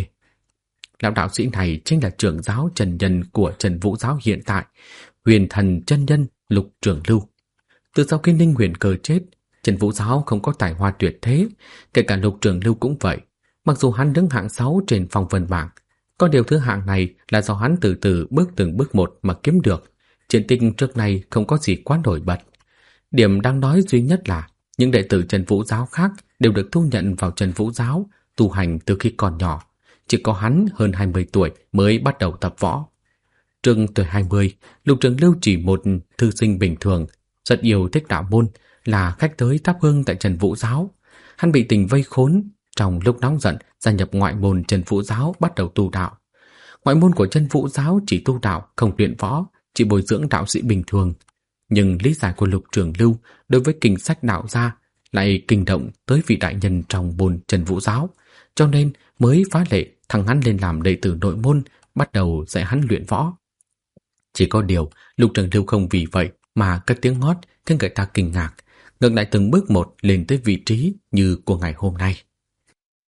Lão đạo sĩ này chính là trưởng giáo chân nhân của Trần Vũ giáo hiện tại, huyền thần chân nhân Lục Trường Lưu. Từ sau khi Ninh Huyền Cơ chết, Trần Vũ giáo không có tài hoa tuyệt thế, kể cả Lục Trường Lưu cũng vậy. Mặc dù hắn đứng hạng 6 trên phong vân bảng, có điều thứ hạng này là do hắn từ từ bước từng bước một mà kiếm được. Chiến tích trước này không có gì quá nổi bật. Điểm đáng nói duy nhất là những đệ tử Trần Vũ giáo khác đều được thu nhận vào Trần Vũ giáo, tu hành từ khi còn nhỏ. Chỉ có hắn hơn 20 tuổi mới bắt đầu tập võ. Trừng tuổi 20, Lục Trường Lưu chỉ một thư sinh bình thường, rất yêu thích đạo môn, là khách tới thắp hương tại Trần Vũ giáo. Hắn bị tình vây khốn, trong lúc nóng giận gia nhập ngoại môn Trần Vũ giáo bắt đầu tu đạo. Ngoại môn của Trần Vũ giáo chỉ tu đạo không luyện võ, chỉ bồi dưỡng đạo sĩ bình thường. Nhưng lý giải của Lục Trường Lưu đối với kinh sách đạo gia lại kinh động tới vị đại nhân trong môn Trần Vũ giáo, cho nên mới phá lệ thằng hắn lên làm đệ tử nội môn, bắt đầu dạy hắn luyện võ. Chỉ có điều Lục Trường Lưu không vì vậy mà cất tiếng hót khiến người ta kinh ngạc, ngược lại từng bước một lên tới vị trí như của ngày hôm nay.